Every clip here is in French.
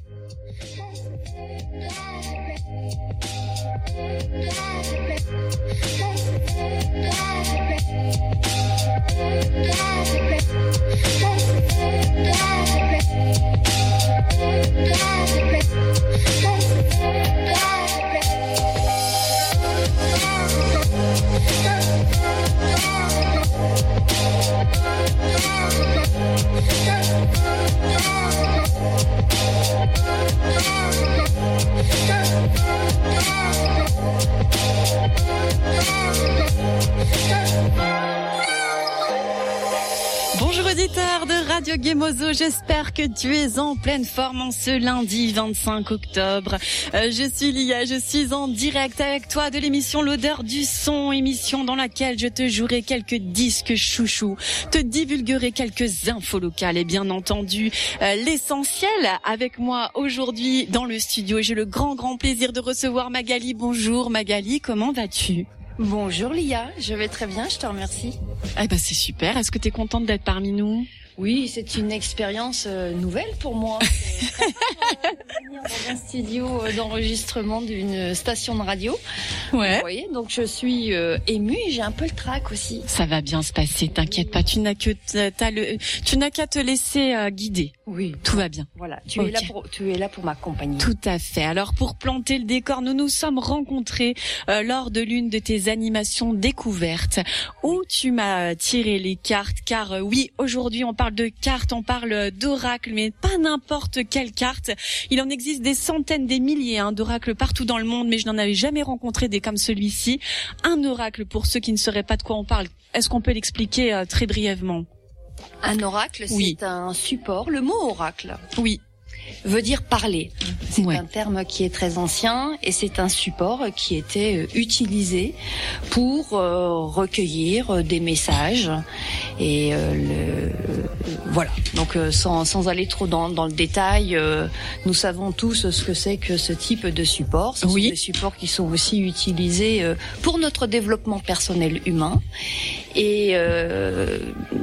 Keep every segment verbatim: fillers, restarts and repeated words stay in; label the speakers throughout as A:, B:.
A: Bonjour auditeurs de Radio Gemozo, j'espère que tu es en pleine forme en ce lundi vingt-cinq octobre. Euh, je suis Lia, je suis en direct avec toi de l'émission L'Odeur du Son, émission dans laquelle je te jouerai quelques disques chouchous, te divulguerai quelques infos locales et bien entendu euh, l'essentiel. Avec moi aujourd'hui dans le studio, j'ai le grand grand plaisir de recevoir Magali. Bonjour Magali, comment vas-tu ?
B: Bonjour Lia, je vais très bien, je te remercie.
A: Eh ben c'est super, est-ce que tu es contente d'être parmi nous ?
B: Oui, c'est une expérience euh, nouvelle pour moi. C'est très rare, euh, venir dans un studio euh, d'enregistrement d'une station de radio.
A: Ouais.
B: Vous voyez, donc je suis euh, émue et j'ai un peu le trac aussi.
A: Ça va bien se passer, t'inquiète pas, tu n'as que t'as le, tu n'as qu'à te laisser euh, guider.
B: Oui.
A: Tout va bien.
B: Voilà, tu
A: Okay.
B: es là pour tu es là pour m'accompagner.
A: Tout à fait. Alors pour planter le décor, nous nous sommes rencontrés euh, lors de l'une de tes animations découvertes où tu m'as tiré les cartes car euh, oui, aujourd'hui on parle de cartes, on parle d'oracles, mais pas n'importe quelle carte. Il en existe des centaines, des milliers hein, d'oracles partout dans le monde, mais je n'en avais jamais rencontré des comme celui-ci. Un oracle, pour ceux qui ne sauraient pas de quoi on parle, est-ce qu'on peut l'expliquer euh, très brièvement ?
B: Un oracle,
A: Oui.
B: c'est un support. Le mot oracle
A: Oui.
B: veut dire parler. C'est
A: Ouais.
B: un terme qui est très ancien et c'est un support qui était euh, utilisé pour euh, recueillir euh, des messages et euh, le, voilà. Donc euh, sans, sans aller trop dans, dans le détail, euh, nous savons tous ce que c'est que ce type de support. Ce
A: Oui.
B: sont des supports qui sont aussi utilisés euh, pour notre développement personnel humain et euh,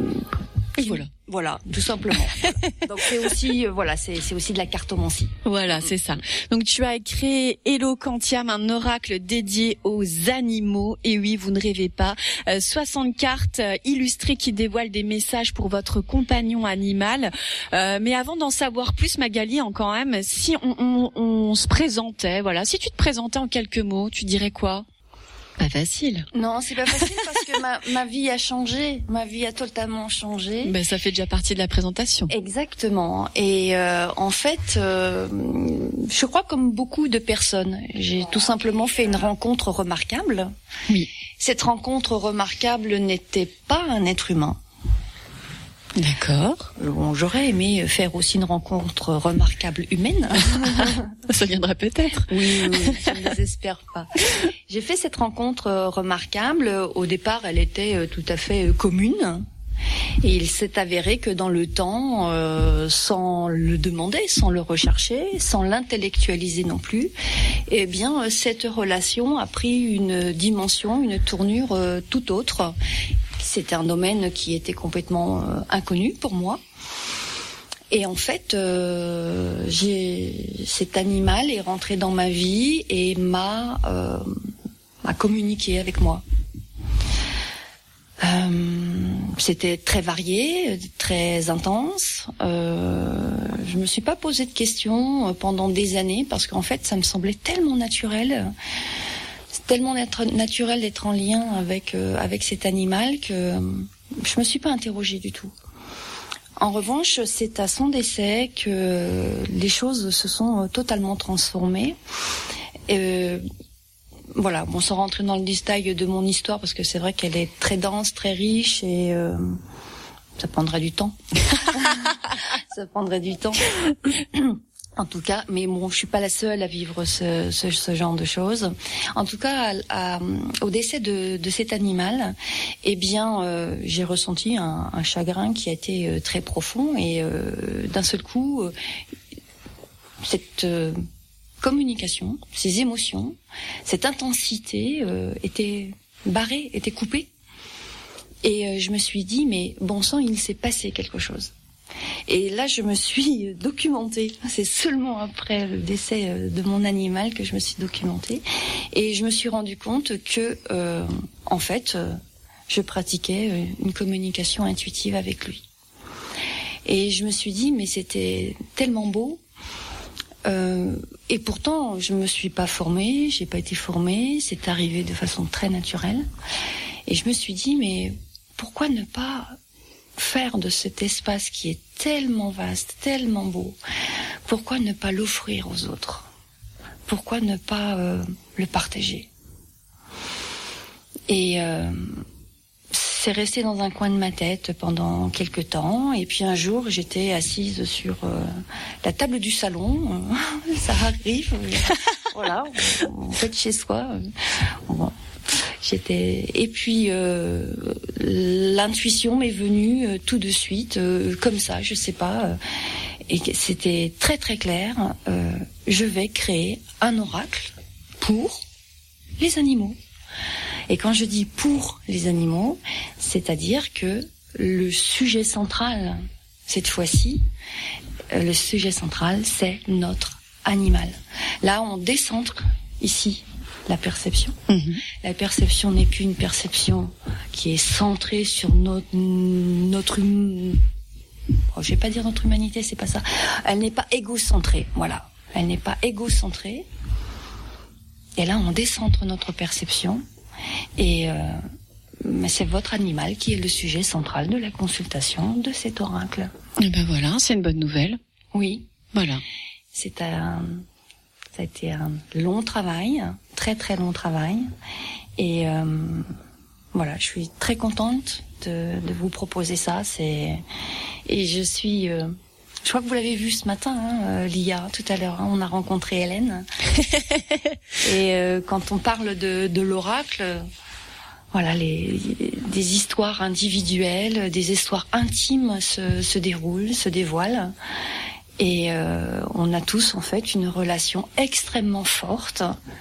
A: Et voilà.
B: Voilà, tout simplement. Donc c'est aussi, euh, voilà, c'est, c'est aussi de la cartomancie.
A: Voilà, c'est ça. Donc tu as créé Eloquentiam, un oracle dédié aux animaux. Et oui, vous ne rêvez pas. Euh, soixante cartes euh, illustrées qui dévoilent des messages pour votre compagnon animal. Euh, mais avant d'en savoir plus, Magali, en quand même, si on, on, on se présentait, voilà, si tu te présentais en quelques mots, tu dirais quoi ? Pas facile.
B: Non, c'est pas facile parce que ma, ma vie a changé. Ma vie a totalement changé.
A: Ben ça fait déjà partie de la présentation.
B: Exactement. Et euh, en fait, euh, je crois comme beaucoup de personnes, j'ai tout simplement fait une rencontre remarquable.
A: Oui.
B: Cette rencontre remarquable n'était pas un être humain.
A: D'accord.
B: Bon, j'aurais aimé faire aussi une rencontre remarquable humaine.
A: Ça viendra peut-être.
B: Oui, oui, je ne désespère pas. J'ai fait cette rencontre remarquable. Au départ, elle était tout à fait commune. Et il s'est avéré que dans le temps, euh, sans le demander, sans le rechercher, sans l'intellectualiser non plus, eh bien, cette relation a pris une dimension, une tournure euh, tout autre. C'était un domaine qui était complètement euh, inconnu pour moi. Et en fait, euh, j'ai, cet animal est rentré dans ma vie et m'a, euh, m'a communiqué avec moi. Euh, c'était très varié, très intense. Euh, je me suis pas posé de questions pendant des années parce qu'en fait, ça me semblait tellement naturel. C'est tellement naturel d'être en lien avec euh, avec cet animal que euh, je me suis pas interrogée du tout. En revanche, c'est à son décès que les choses se sont totalement transformées. Euh, voilà, bon, sans rentrer dans le détail de mon histoire, parce que c'est vrai qu'elle est très dense, très riche, et euh, ça prendrait du temps. Ça prendrait du temps. En tout cas, mais bon, je suis pas la seule à vivre ce, ce, ce genre de choses. En tout cas, à, à, au décès de, de cet animal, eh bien, euh, j'ai ressenti un, un chagrin qui a été euh, très profond et euh, d'un seul coup, euh, cette euh, communication, ces émotions, cette intensité euh, était barrée, était coupée. Et euh, je me suis dit, mais bon sang, il s'est passé quelque chose. Et là, je me suis documentée. C'est seulement après le décès de mon animal que je me suis documentée. Et je me suis rendu compte que, euh, en fait, euh, je pratiquais une communication intuitive avec lui. Et je me suis dit, mais c'était tellement beau. Euh, et pourtant, je me suis pas formée, j'ai pas été formée. C'est arrivé de façon très naturelle. Et je me suis dit, mais pourquoi ne pas faire de cet espace qui est tellement vaste, tellement beau, pourquoi ne pas l'offrir aux autres? Pourquoi ne pas euh, le partager? Et euh, c'est resté dans un coin de ma tête pendant quelques temps. Et puis un jour, j'étais assise sur euh, la table du salon. Ça arrive, euh, voilà, en fait chez soi. Euh, bon. J'étais et puis euh, l'intuition m'est venue euh, tout de suite, euh, comme ça, je sais pas. Euh, et c'était très très clair. Euh, je vais créer un oracle pour les animaux. Et quand je dis pour les animaux, c'est-à-dire que le sujet central cette fois-ci, euh, le sujet central, c'est notre animal. Là, on décentre ici la perception. Mmh. La perception n'est plus une perception qui est centrée sur notre, notre hum... oh, je vais pas dire notre humanité, c'est pas ça. Elle n'est pas égocentrée, voilà. Elle n'est pas égocentrée. Et là, on décentre notre perception. Et euh, mais c'est votre animal qui est le sujet central de la consultation de cet oracle.
A: Et ben voilà, c'est une bonne nouvelle.
B: Oui.
A: Voilà.
B: C'est un... Ça a été un long travail, un très très long travail, et euh, voilà, je suis très contente de, de vous proposer ça. C'est et je suis, euh, je crois que vous l'avez vu ce matin, hein, Lia, tout à l'heure. Hein, on a rencontré Hélène, et euh, quand on parle de, de l'oracle, voilà, les, des histoires individuelles, des histoires intimes se, se déroulent, se dévoilent. Et euh, on a tous en fait une relation extrêmement forte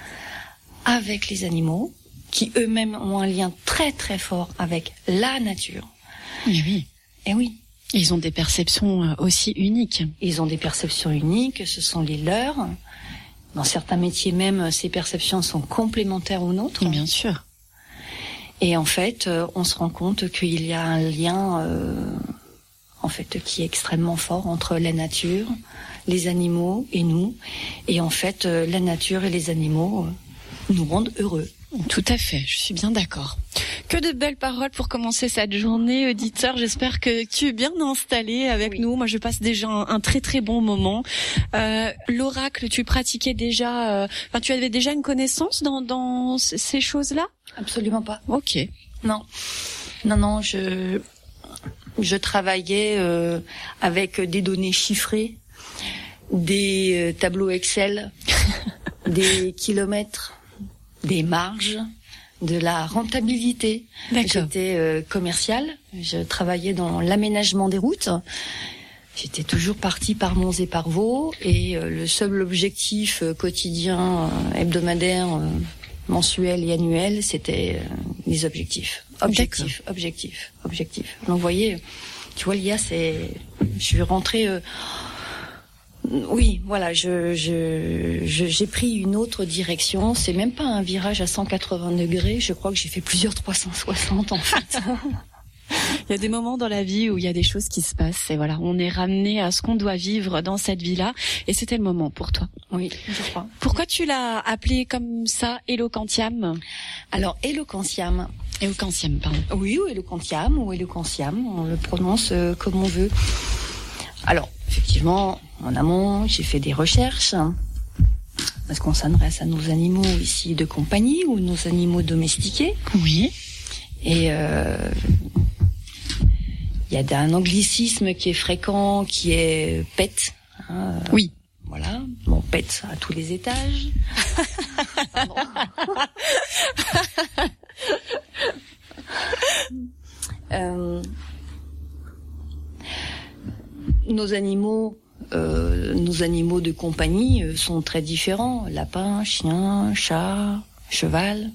B: avec les animaux, qui eux-mêmes ont un lien très très fort avec la nature.
A: Et oui.
B: Et oui.
A: Ils ont des perceptions aussi uniques.
B: Ils ont des perceptions uniques, ce sont les leurs. Dans certains métiers même, ces perceptions sont complémentaires aux nôtres.
A: Bien sûr.
B: Et en fait, on se rend compte qu'il y a un lien... Euh, en fait, qui est extrêmement fort entre la nature, les animaux et nous. Et en fait, euh, la nature et les animaux euh, nous rendent heureux.
A: Tout à fait, je suis bien d'accord. Que de belles paroles pour commencer cette journée, auditeur. J'espère que tu es bien installé avec oui. nous. Moi, je passe déjà un, un très très bon moment. Euh, l'oracle, tu pratiquais déjà... Enfin, euh, tu avais déjà une connaissance dans, dans ces choses-là?
B: Absolument pas.
A: Ok.
B: Non, non, non, je... Je travaillais euh, avec des données chiffrées, des euh, tableaux Excel, des kilomètres, des marges, de la rentabilité.
A: D'accord.
B: J'étais euh, commerciale, je travaillais dans l'aménagement des routes. J'étais toujours partie par Mons et par Vaux, et euh, le seul objectif euh, quotidien, euh, hebdomadaire, euh, mensuel et annuel, c'était euh, les objectifs. Objectif, objectif, objectif. Donc, vous voyez, tu vois, l'I A, c'est... Je suis rentrée... Euh... Oui, voilà, je, je, je, j'ai pris une autre direction. C'est même pas un virage à cent quatre-vingts degrés. Je crois que j'ai fait plusieurs trois cent soixante, en fait.
A: Il y a des moments dans la vie où il y a des choses qui se passent. Et voilà, on est ramené à ce qu'on doit vivre dans cette vie-là. Et c'était le moment pour toi.
B: Oui, je crois.
A: Pourquoi tu l'as appelé comme ça, Eloquentiam?
B: Alors, Eloquentiam...
A: Eloquentiam, pardon.
B: Oui, ou Eloquentiam, ou Eloquentiam, on le prononce euh, comme on veut. Alors, effectivement, en amont, j'ai fait des recherches, hein, parce qu'on s'adresse à nos animaux ici de compagnie, ou nos animaux domestiqués.
A: Oui.
B: Et euh, il y a un anglicisme qui est fréquent, qui est pet. Hein,
A: oui.
B: Voilà, bon, pet à tous les étages. euh, nos animaux, euh, nos animaux de compagnie euh, sont très différents. Lapin, chien, chat, cheval,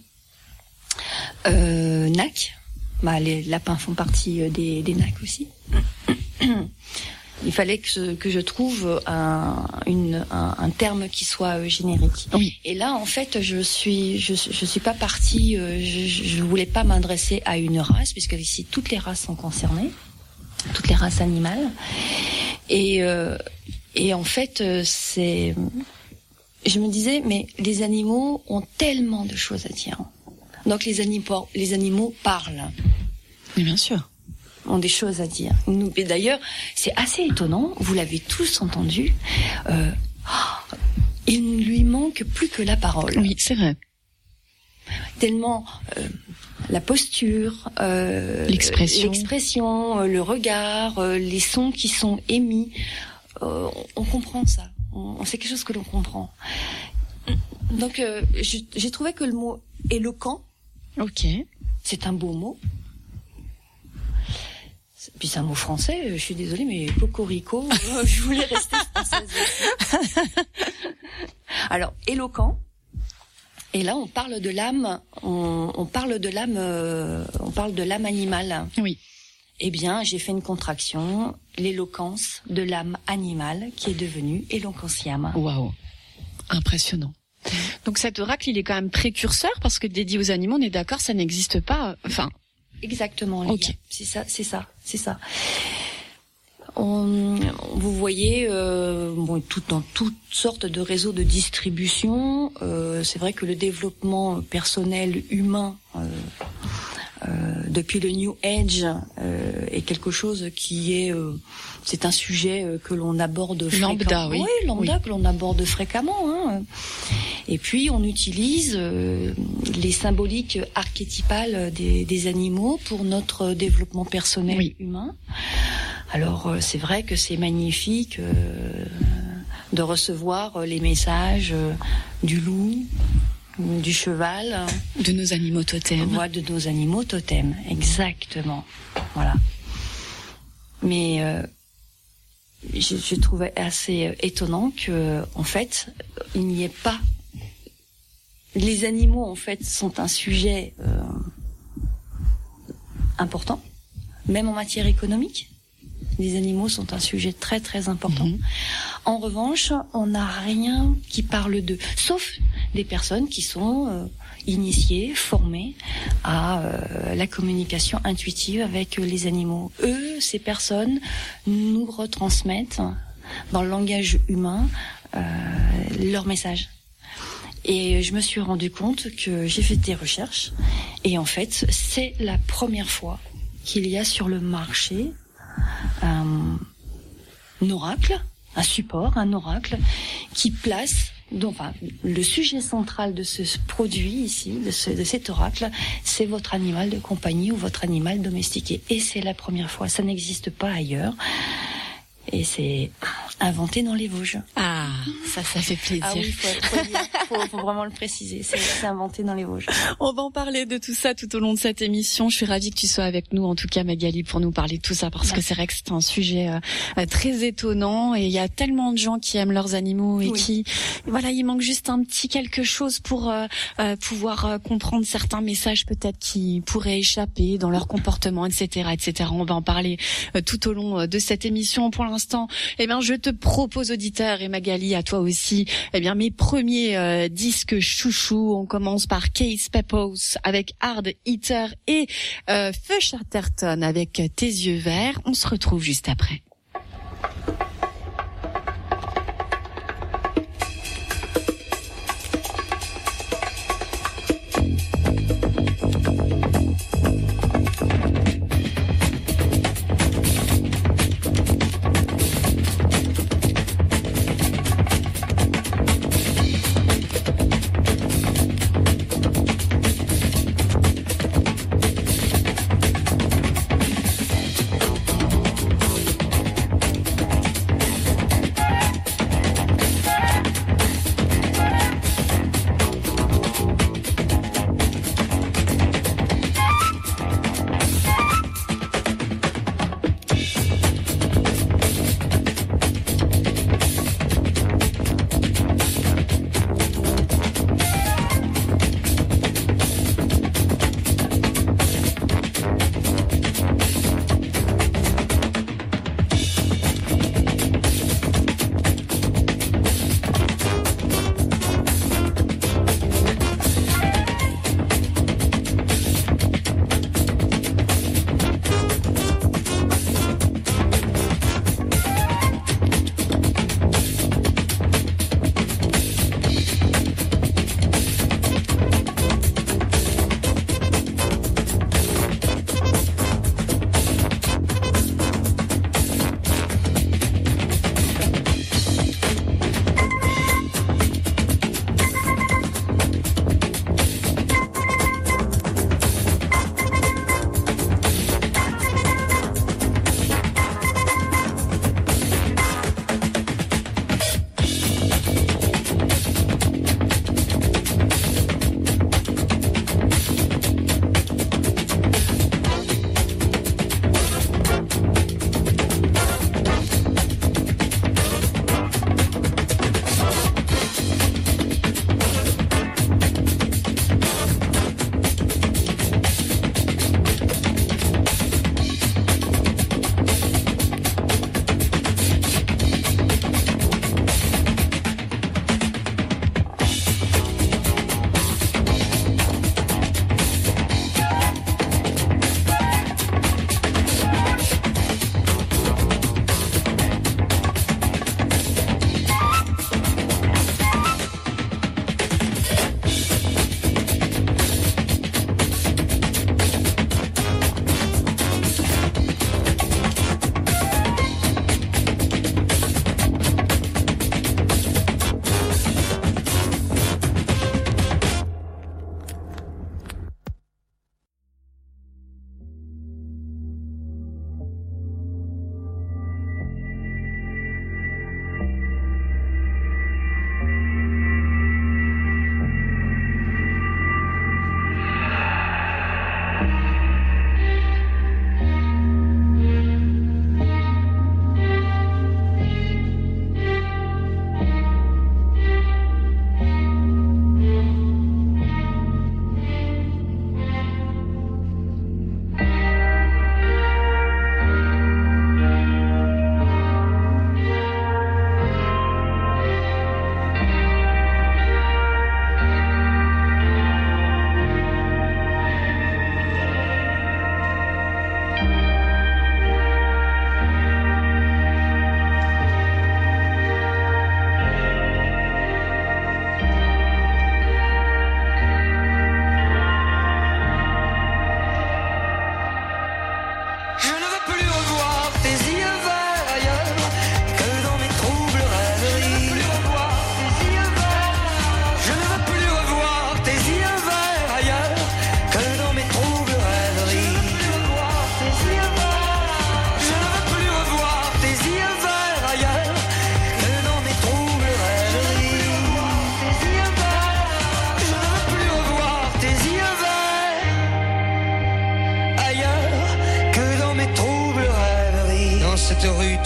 B: euh, nac. Bah, les lapins font partie des, des nacs aussi. Il fallait que, que je trouve un, une, un, un terme qui soit générique.
A: Oui.
B: Et là, en fait, je suis, je, je suis pas partie. Je, je voulais pas m'adresser à une race, puisque ici toutes les races sont concernées, toutes les races animales. Et, euh, et en fait, c'est, je me disais, mais les animaux ont tellement de choses à dire. Donc les animaux, les animaux parlent.
A: Mais bien sûr.
B: Ont des choses à dire. Nous, et d'ailleurs, c'est assez étonnant, vous l'avez tous entendu, euh, oh, il ne lui manque plus que la parole.
A: Oui, c'est vrai.
B: Tellement euh, la posture, euh,
A: l'expression,
B: l'expression, euh, le regard, euh, les sons qui sont émis, euh, on, on comprend ça. On, c'est quelque chose que l'on comprend. Donc, euh, je, j'ai trouvé que le mot éloquent,
A: ok,
B: c'est un beau mot. Puis c'est un mot français, je suis désolée, mais cocorico, je voulais rester française aussi. Alors, éloquent, et là on parle de l'âme, on, on parle de l'âme, euh, on parle de l'âme animale.
A: Oui.
B: Eh bien, j'ai fait une contraction, l'éloquence de l'âme animale qui est devenue éloquentiam.
A: Waouh, impressionnant. Donc cet oracle, il est quand même précurseur parce que dédié aux animaux, on est d'accord, ça n'existe pas. Enfin.
B: Exactement, Lia.
A: Okay.
B: C'est ça, c'est ça, c'est ça. On, vous voyez, euh, bon, tout, dans toutes sortes de réseaux de distribution, euh, c'est vrai que le développement personnel humain, euh, euh, depuis le New Age, euh, est quelque chose qui est, euh, c'est un sujet que l'on aborde fréquemment.
A: Lambda, oui.
B: Oui, lambda,
A: oui.
B: que l'on aborde fréquemment. Hein. Et puis on utilise euh, les symboliques archétypales des, des animaux pour notre développement personnel
A: oui.
B: humain. Alors euh, c'est vrai que c'est magnifique euh, de recevoir les messages euh, du loup, du cheval,
A: de nos animaux totems.
B: Voilà, de nos animaux totems, exactement. Voilà. Mais euh, je, je trouvais assez étonnant que, en fait, il n'y ait pas. Les animaux, en fait, sont un sujet euh, important, même en matière économique. Les animaux sont un sujet très très important. Mmh. En revanche, on n'a rien qui parle d'eux, sauf des personnes qui sont euh, initiées, formées à euh, la communication intuitive avec les animaux. Eux, ces personnes, nous retransmettent dans le langage humain euh, leur message. Et je me suis rendu compte que j'ai fait des recherches et en fait, c'est la première fois qu'il y a sur le marché un, un oracle, un support, un oracle qui place, donc, enfin, le sujet central de ce produit ici, de, ce, de cet oracle, c'est votre animal de compagnie ou votre animal domestiqué. Et c'est la première fois, ça n'existe pas ailleurs. Et c'est inventé dans les Vosges.
A: Ah, ça, ça fait plaisir.
B: Ah oui, faut, faut, dire, faut, faut vraiment le préciser. C'est, c'est inventé dans les Vosges.
A: On va en parler de tout ça tout au long de cette émission. Je suis ravie que tu sois avec nous, en tout cas, Magali, pour nous parler de tout ça, parce Merci. que c'est vrai que c'est un sujet euh, très étonnant et il y a tellement de gens qui aiment leurs animaux et oui. qui, voilà, il manque juste un petit quelque chose pour euh, euh, pouvoir euh, comprendre certains messages peut-être qui pourraient échapper dans leur comportement, et cetera, et cetera. On va en parler euh, tout au long de cette émission. Pour l'instant, eh bien, je te propose, auditeur, et Magali, à toi aussi, eh bien, mes premiers euh, disques chouchous. On commence par Case Pepose avec Hard Eater et euh, Feu Chatterton avec Tes yeux verts. On se retrouve juste après.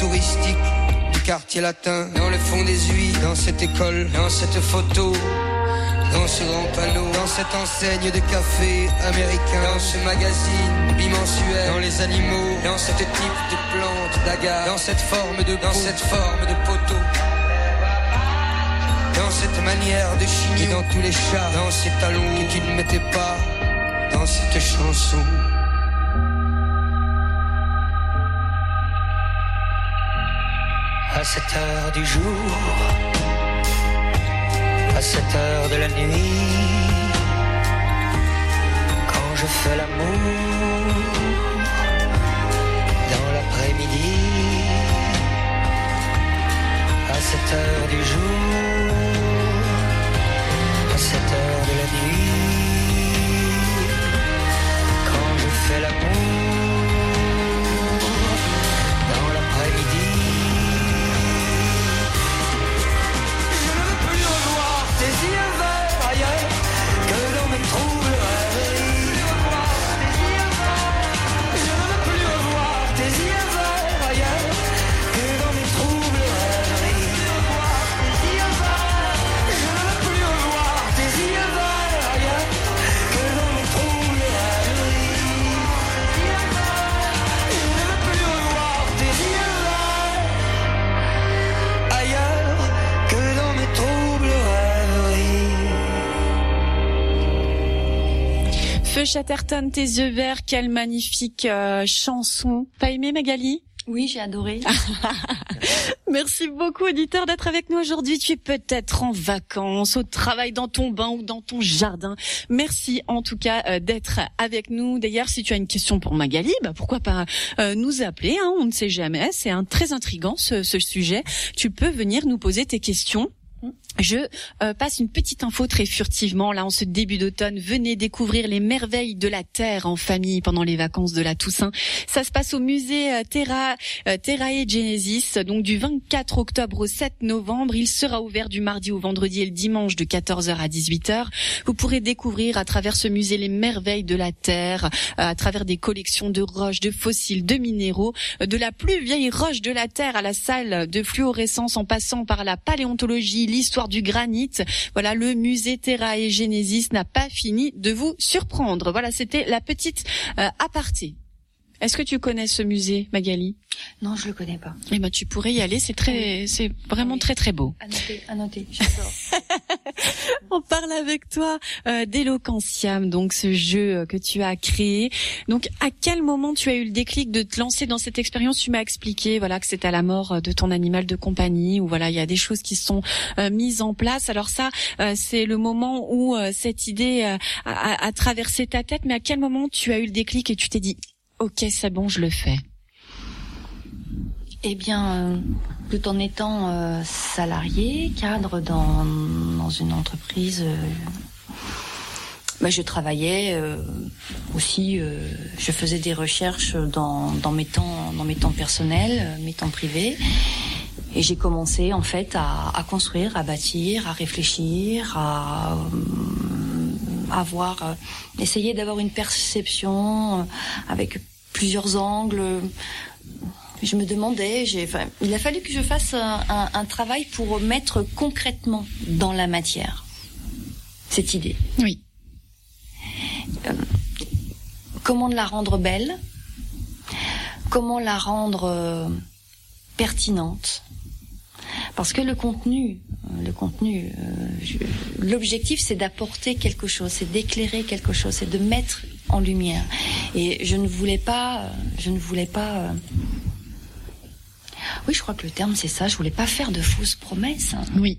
C: touristique du quartier latin. Dans le fond des huiles, dans cette école, dans cette photo, dans ce grand panneau, dans cette enseigne de café américain, dans ce magazine bimensuel, dans les animaux, dans ce type de plante d'agave, dans cette forme de dans cette forme de poteau, dans cette manière de chigner, dans tous les chats, dans ces talons que tu ne mettais pas dans cette chanson. À cette heure du jour, à cette heure de la nuit, quand je fais l'amour dans l'après-midi, à cette heure du jour, à cette heure de la nuit, quand je fais l'amour dans l'après-midi. Tes yeux verts ailleurs que dans mes troubles rêveries. Je ne veux plus revoir tes yeux verts ailleurs que dans mes troubles rêveries. Je ne veux plus revoir tes yeux verts ailleurs que dans mes troubles rêveries. Je ne veux plus revoir tes yeux verts ailleurs que dans mes troubles rêveries.
A: Feu Chatterton, tes yeux verts, quelle magnifique euh, chanson. T'as aimé, Magali ?
B: Oui, j'ai adoré.
A: Merci beaucoup, auditeur, d'être avec nous aujourd'hui. Tu es peut-être en vacances, au travail, dans ton bain ou dans ton jardin. Merci en tout cas euh, d'être avec nous. D'ailleurs, si tu as une question pour Magali, bah pourquoi pas euh, nous appeler, hein, on ne sait jamais. C'est un très intriguant ce, ce sujet. Tu peux venir nous poser tes questions. Je euh, passe une petite info très furtivement. Là, en ce début d'automne, venez découvrir les merveilles de la Terre en famille pendant les vacances de la Toussaint. Ça se passe au musée euh, Terra, euh, Terrae Genesis, donc du vingt-quatre octobre au sept novembre. Il sera ouvert du mardi au vendredi et le dimanche de quatorze heures à dix-huit heures. Vous pourrez découvrir à travers ce musée les merveilles de la Terre, euh, à travers des collections de roches, de fossiles, de minéraux, euh, de la plus vieille roche de la Terre à la salle de fluorescence en passant par la paléontologie, l'histoire du granit. Voilà, le musée Terrae Genesis n'a pas fini de vous surprendre. Voilà, c'était la petite euh, aparté. Est-ce que tu connais ce musée, Magali ?
B: Non, je le connais pas.
A: Eh ben, tu pourrais y aller. C'est très, c'est vraiment oui. très très beau.
B: À noter, à noter. J'adore.
A: On parle avec toi euh, d'Eloquentiam, donc ce jeu que tu as créé. Donc, à quel moment tu as eu le déclic de te lancer dans cette expérience ? Tu m'as expliqué, voilà, que c'était à la mort de ton animal de compagnie, où voilà, il y a des choses qui sont euh, mises en place. Alors ça, euh, c'est le moment où euh, cette idée euh, a, a traversé ta tête. Mais à quel moment tu as eu le déclic et tu t'es dit, ok, c'est bon, je le fais ?
B: Eh bien, euh, tout en étant euh, salarié, cadre dans, dans une entreprise, euh, bah, je travaillais euh, aussi, euh, je faisais des recherches dans, dans mes temps, dans mes temps personnels, mes temps privés, et j'ai commencé en fait à, à construire, à bâtir, à réfléchir, à euh, avoir, euh, essayer d'avoir une perception euh, avec plusieurs angles. Je me demandais, j'ai, enfin, il a fallu que je fasse un, un, un travail pour mettre concrètement dans la matière cette idée.
A: Oui.
B: Euh, comment la rendre belle ? Comment la rendre euh, pertinente ? Parce que le contenu, le contenu, euh, je, l'objectif c'est d'apporter quelque chose, c'est d'éclairer quelque chose, c'est de mettre en lumière. Et je ne voulais pas, je ne voulais pas. Euh, Oui, je crois que le terme c'est ça. Je voulais pas faire de fausses promesses.
A: Oui.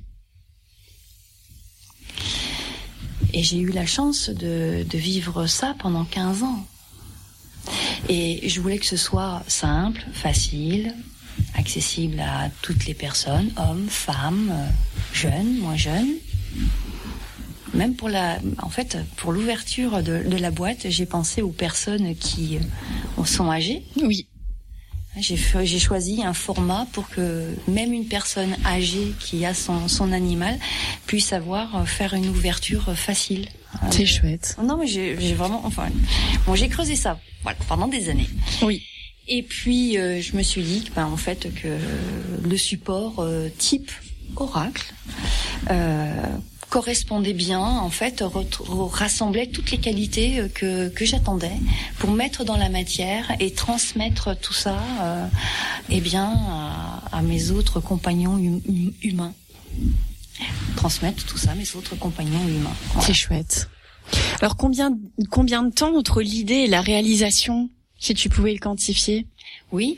B: Et j'ai eu la chance de, de vivre ça pendant quinze ans. Et je voulais que ce soit simple, facile, accessible à toutes les personnes, hommes, femmes, jeunes, moins jeunes. Même pour la, en fait, pour l'ouverture de, de la boîte, j'ai pensé aux personnes qui sont âgées.
A: Oui.
B: J'ai, j'ai choisi un format pour que même une personne âgée qui a son, son animal puisse avoir, faire une ouverture facile.
A: C'est
B: euh,
A: chouette.
B: Non, mais j'ai, j'ai vraiment, enfin, bon, j'ai creusé ça, voilà, pendant des années.
A: Oui.
B: Et puis euh, je me suis dit ben, en fait que le support euh, type Oracle euh, correspondait bien, en fait, re- rassemblait toutes les qualités que, que j'attendais pour mettre dans la matière et transmettre tout ça euh, eh bien, à, à mes autres compagnons hum, humains. Transmettre tout ça à mes autres compagnons humains. Voilà.
A: C'est chouette. Alors combien, combien de temps entre l'idée et la réalisation, si tu pouvais le quantifier?
B: Oui.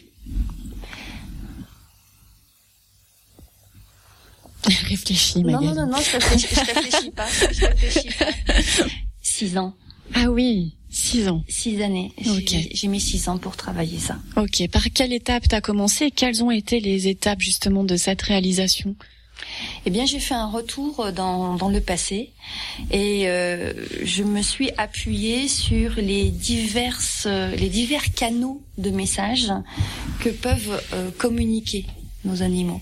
A: Réfléchis,
B: Non,
A: Magali.
B: non, non, non, je réfléchis, je réfléchis pas. Je réfléchis pas. Six ans.
A: Ah oui, six ans.
B: Six années.
A: Ok.
B: J'ai, j'ai mis six ans pour travailler ça.
A: Ok. Par quelle étape t'as commencé et quelles ont été les étapes justement de cette réalisation?
B: Eh bien, j'ai fait un retour dans, dans le passé et euh, je me suis appuyée sur les diverses, les divers canaux de messages que peuvent euh, communiquer nos animaux.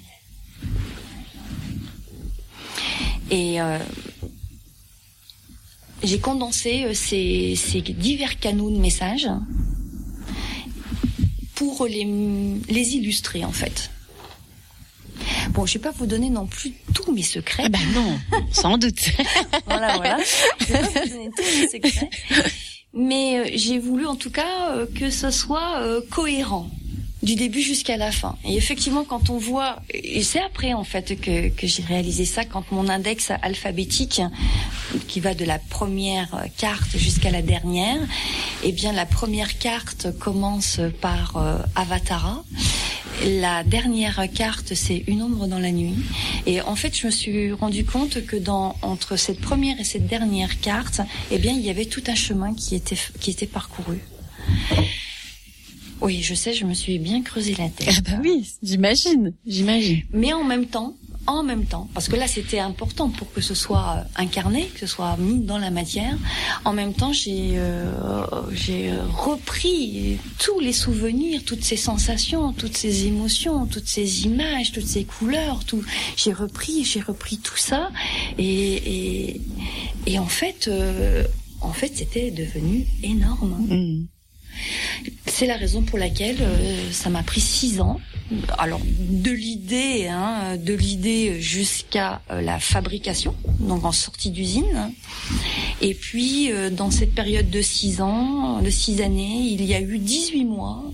B: Et euh, j'ai condensé ces, ces divers canaux de messages pour les, les illustrer en fait. Bon, je vais pas vous donner non plus tous mes secrets.
A: Ah bah non, sans doute.
B: Voilà, voilà. Je vais pas vous donner tous mes secrets. Mais euh, j'ai voulu en tout cas euh, que ce soit euh, cohérent du début jusqu'à la fin. Et effectivement, quand on voit, et c'est après en fait que, que j'ai réalisé ça, quand mon index alphabétique, qui va de la première carte jusqu'à la dernière, eh bien la première carte commence par euh, Avatara. La dernière carte, c'est Une ombre dans la nuit. Et en fait, je me suis rendu compte que dans entre cette première et cette dernière carte, eh bien, il y avait tout un chemin qui était qui était parcouru. Oui, je sais, je me suis bien creusé la tête.
A: Ah bah oui, j'imagine, j'imagine.
B: Mais en même temps, en même temps, parce que là c'était important pour que ce soit incarné, que ce soit mis dans la matière. En même temps, j'ai euh, j'ai repris tous les souvenirs, toutes ces sensations, toutes ces émotions, toutes ces images, toutes ces couleurs. Tout, j'ai repris, j'ai repris tout ça, et et, et en fait, euh, en fait, c'était devenu énorme.
A: Mmh.
B: C'est la raison pour laquelle euh, ça m'a pris six ans. Alors de l'idée, hein, de l'idée jusqu'à euh, la fabrication, donc en sortie d'usine. Et puis euh, dans cette période de six ans, de six années, il y a eu dix-huit mois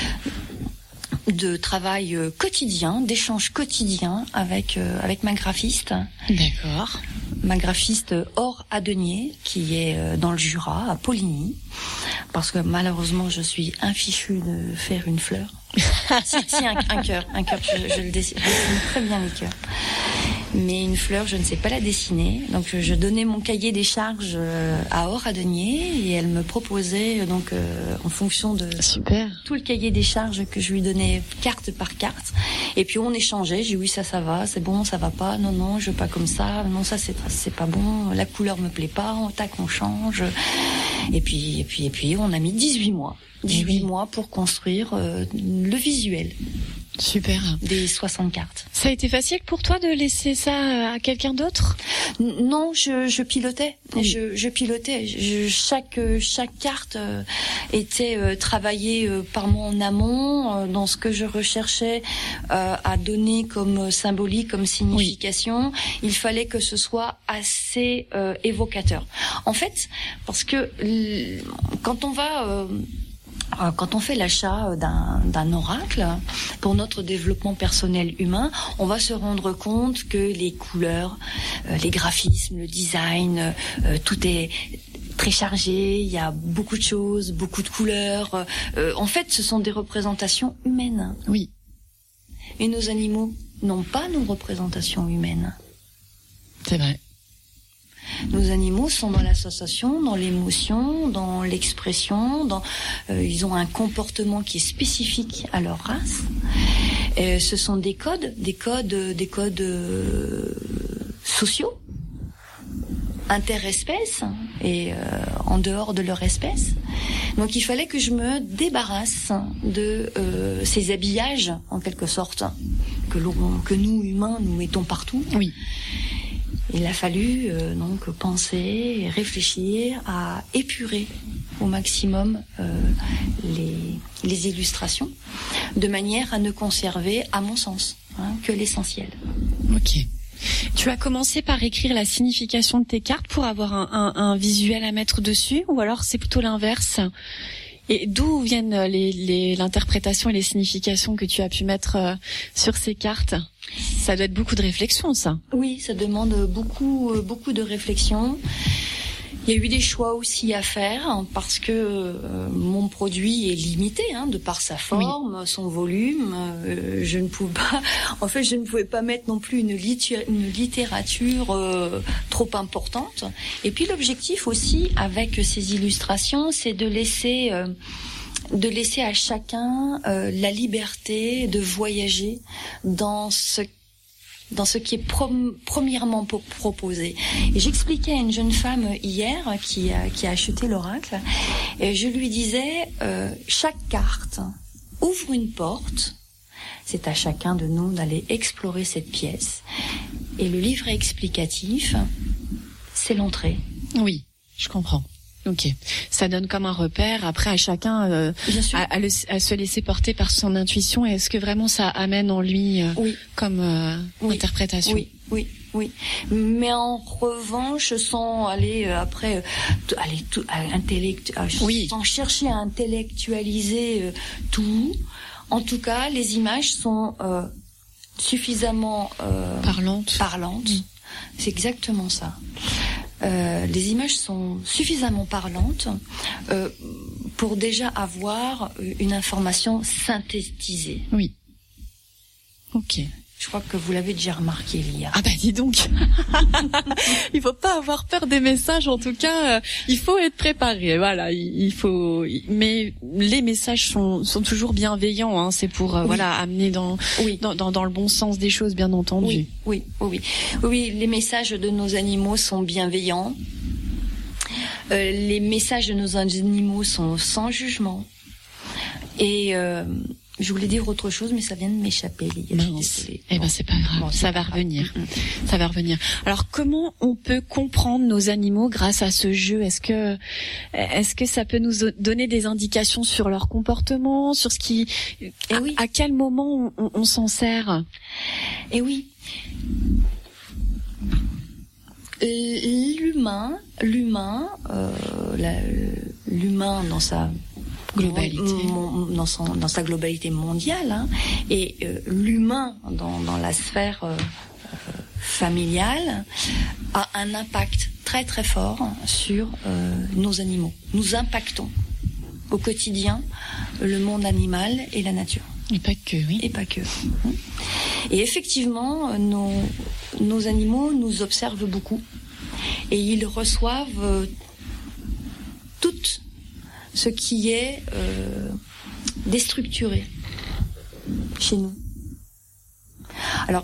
B: de travail euh, quotidien, d'échange quotidien avec euh, avec ma graphiste.
A: D'accord.
B: Ma graphiste Aure Adenier, qui est euh, dans le Jura, à Poligny, parce que malheureusement je suis infichue de faire une fleur. si, si un, un cœur, un cœur, je, je le dessine, je dessine très bien les cœurs. Mais une fleur, je ne sais pas la dessiner. Donc je, je donnais mon cahier des charges euh, à Aure Adenier et elle me proposait donc euh, en fonction de
A: Super.
B: tout le cahier des charges que je lui donnais carte par carte. Et puis on échangeait. J'ai dit oui, ça, ça va, c'est bon, ça va pas. Non, non, je veux pas comme ça. Non, ça c'est c'est pas bon. La couleur me plaît pas. On tac, on change. Et puis et puis et puis on a mis dix-huit mois. dix-huit
A: oui.
B: mois pour construire euh, le visuel
A: Super.
B: des soixante cartes.
A: Ça a été facile pour toi de laisser ça à quelqu'un d'autre?
B: Non, je, je pilotais.
A: Oui.
B: Je, je pilotais. Je, chaque chaque carte euh, était euh, travaillée euh, par moi en amont euh, dans ce que je recherchais euh, à donner comme symbolique, comme signification. Oui. Il fallait que ce soit assez euh, évocateur. En fait, parce que l- quand on va euh, Quand on fait l'achat d'un, d'un oracle, pour notre développement personnel humain, on va se rendre compte que les couleurs, euh, les graphismes, le design, euh, tout est très chargé, il y a beaucoup de choses, beaucoup de couleurs. Euh, en fait, ce sont des représentations humaines.
A: Oui.
B: Et nos animaux n'ont pas nos représentations humaines.
A: C'est vrai.
B: Nos animaux sont dans l'association, dans l'émotion, dans l'expression, dans, euh, ils ont un comportement qui est spécifique à leur race. Euh, ce sont des codes, des codes, des codes euh, sociaux, interespèces et euh, en dehors de leur espèce. Donc il fallait que je me débarrasse de euh, ces habillages, en quelque sorte, que, l'on, que nous, humains, nous mettons partout.
A: Oui.
B: Il a fallu euh, donc penser et réfléchir à épurer au maximum euh, les, les illustrations, de manière à ne conserver, à mon sens, hein, que l'essentiel.
A: Ok. Tu as commencé par écrire la signification de tes cartes pour avoir un, un, un visuel à mettre dessus, ou alors c'est plutôt l'inverse? Et d'où viennent les, les, l'interprétation et les significations que tu as pu mettre euh, sur ces cartes? Ça doit être beaucoup de réflexion, ça.
B: Oui, ça demande beaucoup, beaucoup de réflexion. Il y a eu des choix aussi à faire parce que euh, mon produit est limité, hein, de par sa forme, oui. son volume. Euh, je ne pouvais pas, en fait, je ne pouvais pas mettre non plus une, litté- une littérature euh, trop importante. Et puis l'objectif aussi avec ces illustrations, c'est de laisser, euh, de laisser à chacun euh, la liberté de voyager dans ce dans ce qui est prom- premièrement po- proposé. Et j'expliquais à une jeune femme hier qui a, qui a acheté l'oracle, et je lui disais, euh, chaque carte ouvre une porte, c'est à chacun de nous d'aller explorer cette pièce, et le livret explicatif, c'est l'entrée.
A: Oui, je comprends. Ok, ça donne comme un repère. Après, à chacun euh, à, à, le, à se laisser porter par son intuition. Et est-ce que vraiment ça amène en lui euh, oui. comme euh,
B: oui.
A: interprétation?
B: Oui, oui, oui. Mais en revanche, sans aller euh, après, euh, t- aller tout, à intellect, à, oui. sans chercher à intellectualiser euh, tout. En tout cas, les images sont euh, suffisamment euh,
A: parlantes.
B: Parlantes. Mmh. C'est exactement ça. Euh, les images sont suffisamment parlantes euh, pour déjà avoir une information synthétisée.
A: Oui. Ok.
B: Je crois que vous l'avez déjà remarqué, Lia.
A: Ah bah dis donc. Il faut pas avoir peur des messages. En tout cas, euh, il faut être préparé. Voilà, il, il faut. Mais les messages sont sont toujours bienveillants. Hein. C'est pour euh, oui. voilà amener dans, oui. dans dans dans le bon sens des choses, bien entendu.
B: Oui, oui, oui, oui. Les messages de nos animaux sont bienveillants. Euh, les messages de nos animaux sont sans jugement. Et euh, je voulais dire autre chose, mais ça vient de m'échapper.
A: Mince. Eh ben c'est pas grave, bon, ça va grave. revenir. Mm-hmm. Ça va revenir. Alors comment on peut comprendre nos animaux grâce à ce jeu? Est-ce que est-ce que ça peut nous donner des indications sur leur comportement, sur ce qui
B: Et
A: à,
B: oui.
A: à quel moment on, on s'en sert?
B: Et oui. L'humain, l'humain, euh, la, l'humain dans sa
A: globalité,
B: mon, dans, son, dans sa globalité mondiale, hein, et euh, l'humain dans, dans la sphère euh, familiale a un impact très très fort sur euh, nos animaux. Nous impactons au quotidien le monde animal et la nature.
A: Et pas que, oui.
B: Et pas que. Et effectivement, nos, nos animaux nous observent beaucoup et ils reçoivent euh, tout ce qui est euh, déstructuré chez nous. Alors,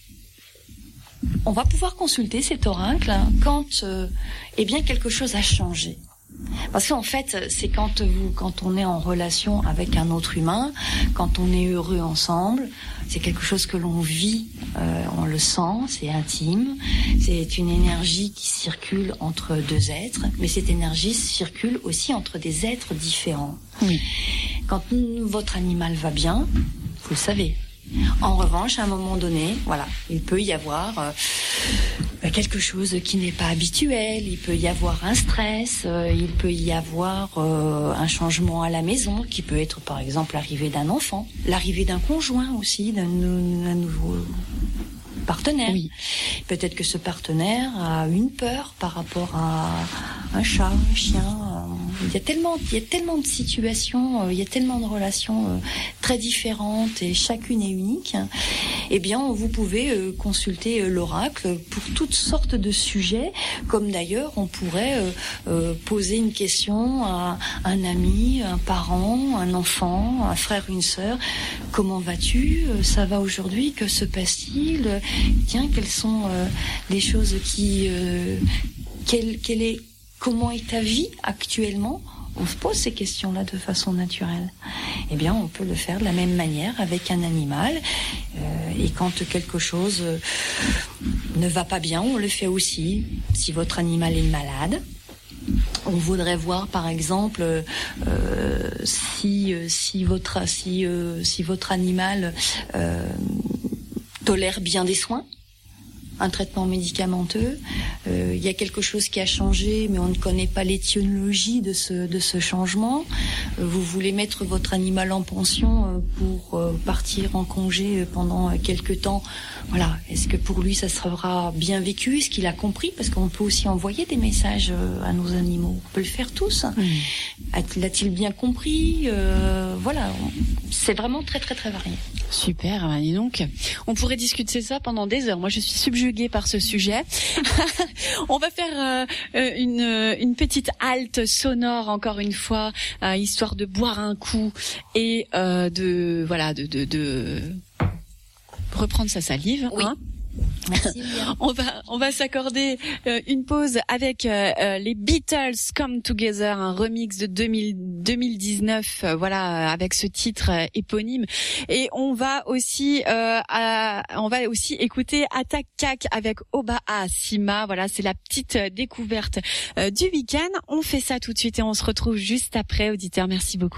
B: on va pouvoir consulter cet oracle hein, quand euh, eh bien quelque chose a changé. Parce qu'en fait, c'est quand vous, quand on est en relation avec un autre humain, quand on est heureux ensemble, c'est quelque chose que l'on vit, euh, on le sent, c'est intime, c'est une énergie qui circule entre deux êtres, mais cette énergie circule aussi entre des êtres différents.
A: Oui.
B: Quand votre animal va bien, vous le savez. En revanche, à un moment donné, voilà, il peut y avoir euh, quelque chose qui n'est pas habituel, il peut y avoir un stress, euh, il peut y avoir euh, un changement à la maison, qui peut être par exemple l'arrivée d'un enfant, l'arrivée d'un conjoint aussi, d'un, d'un nouveau partenaire.
A: Oui.
B: Peut-être que ce partenaire a une peur par rapport à un chat, un chien. Il y a tellement, il y a tellement de situations, il y a tellement de relations très différentes et chacune est unique. Eh bien, vous pouvez consulter l'oracle pour toutes sortes de sujets, comme d'ailleurs on pourrait poser une question à un ami, un parent, un enfant, un frère, une sœur. Comment vas-tu? Ça va aujourd'hui? Que se passe-t-il? Tiens, quelles sont euh, les choses qui... Euh, quelle, quelle est, comment est ta vie actuellement? On se pose ces questions-là de façon naturelle. Eh bien, on peut le faire de la même manière avec un animal. Euh, et quand quelque chose euh, ne va pas bien, on le fait aussi. Si votre animal est malade, On voudrait voir, par exemple, euh, si si votre si euh, si votre animal euh, tolère bien des soins, un traitement médicamenteux. Euh, il y a quelque chose qui a changé, mais on ne connaît pas l'étiologie de ce de ce changement. Euh, vous voulez mettre votre animal en pension euh, pour euh, partir en congé pendant euh, quelque temps. Voilà. Est-ce que pour lui ça sera bien vécu? Est-ce qu'il a compris? Parce qu'on peut aussi envoyer des messages euh, à nos animaux. On peut le faire tous. Mmh. L'a-t-il bien compris? euh, Voilà. C'est vraiment très très très varié.
A: Super. Et donc, on pourrait discuter ça pendant des heures. Moi, je suis subjuguée par ce sujet. On va faire euh, une, une petite halte sonore encore une fois, euh, histoire de boire un coup et euh, de voilà de, de, de reprendre sa salive.
B: Oui.
A: Hein.
B: Merci.
A: On va on va s'accorder euh, une pause avec euh, les Beatles Come Together, un remix de deux mille, deux mille dix-neuf, euh, voilà, avec ce titre euh, éponyme. Et on va aussi euh, à, on va aussi écouter Attack Kak avec Oba Sima. Voilà, c'est la petite découverte euh, du week-end. On fait ça tout de suite et on se retrouve juste après, auditeurs. Merci beaucoup.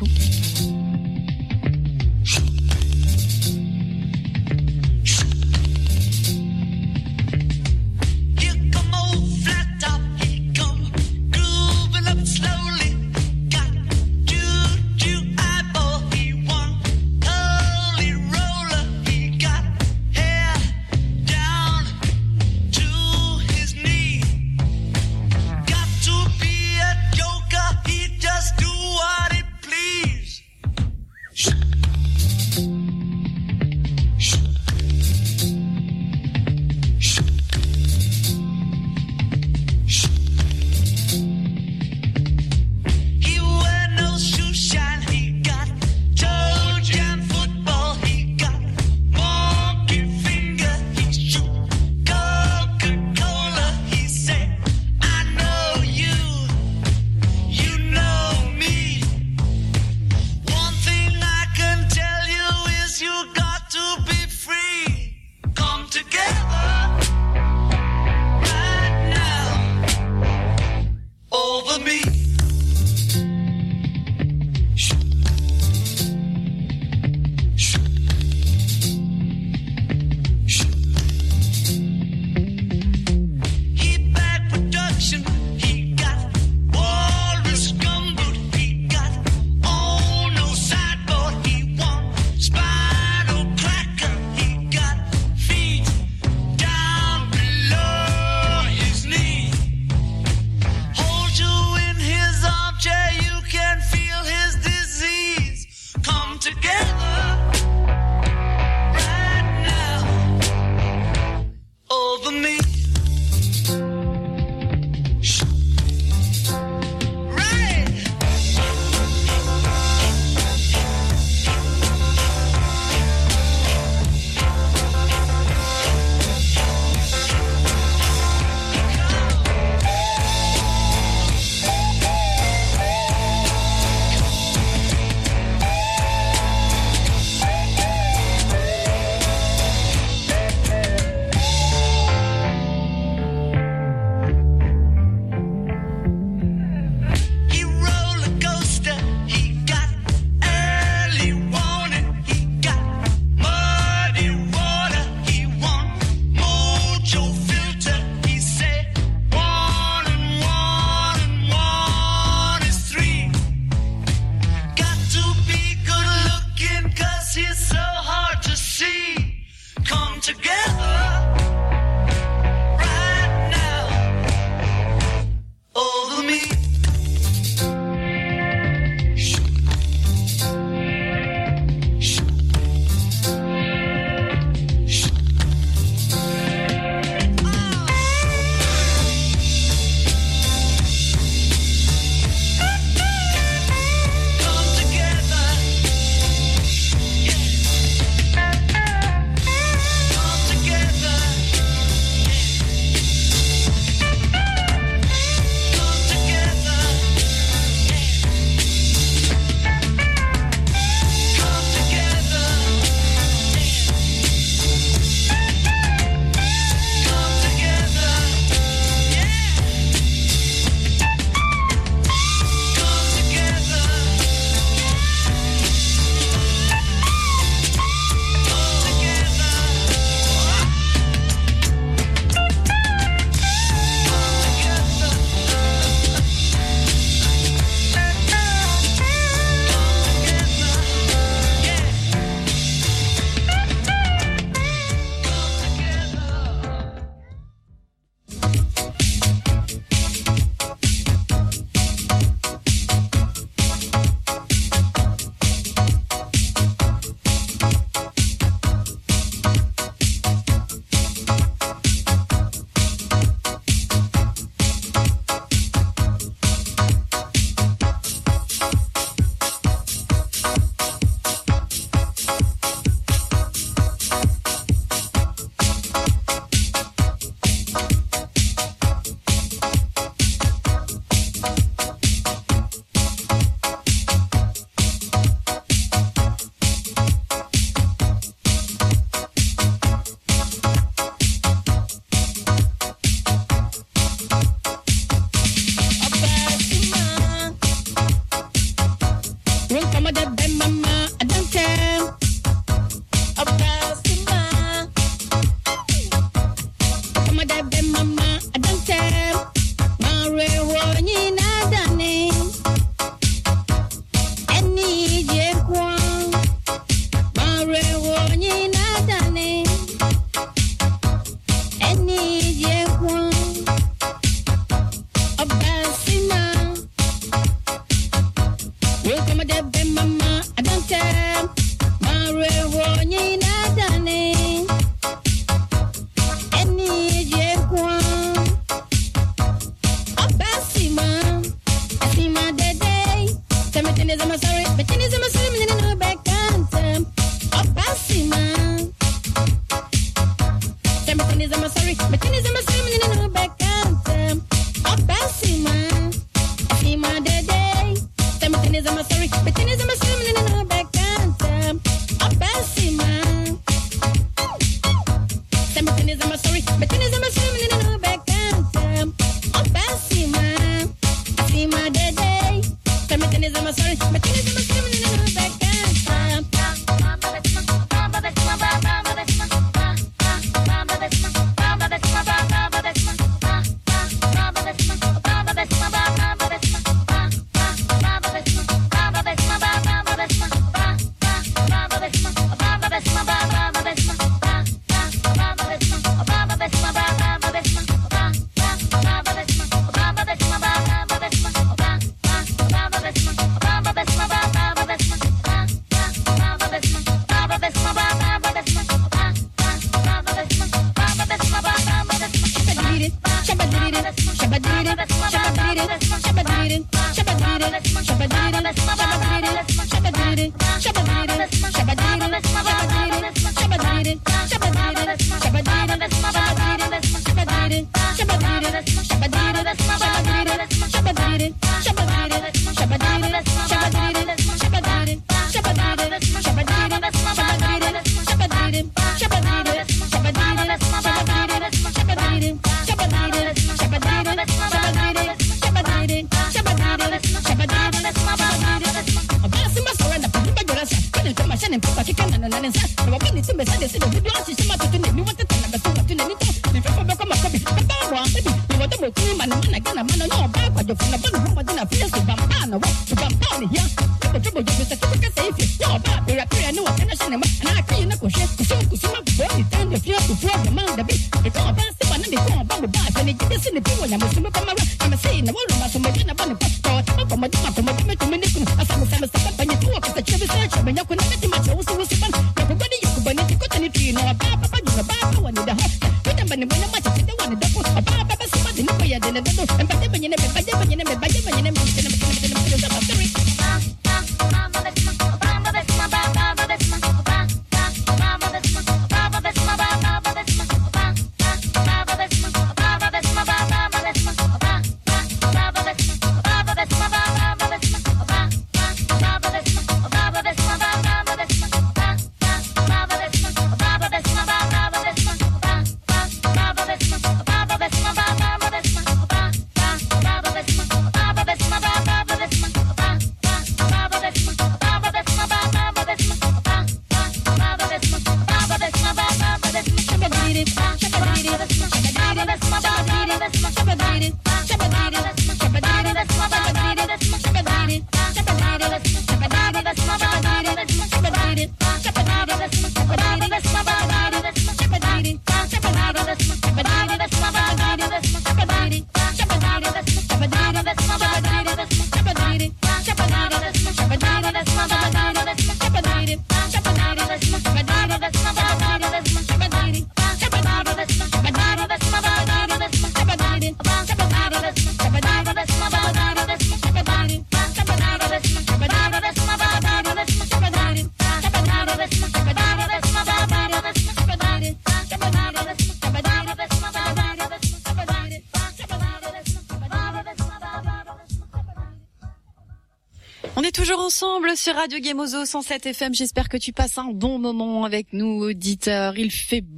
A: On est toujours ensemble sur Radio Gemozo cent sept F M. J'espère que tu passes un bon moment avec nous, auditeurs. Il fait beau. Nous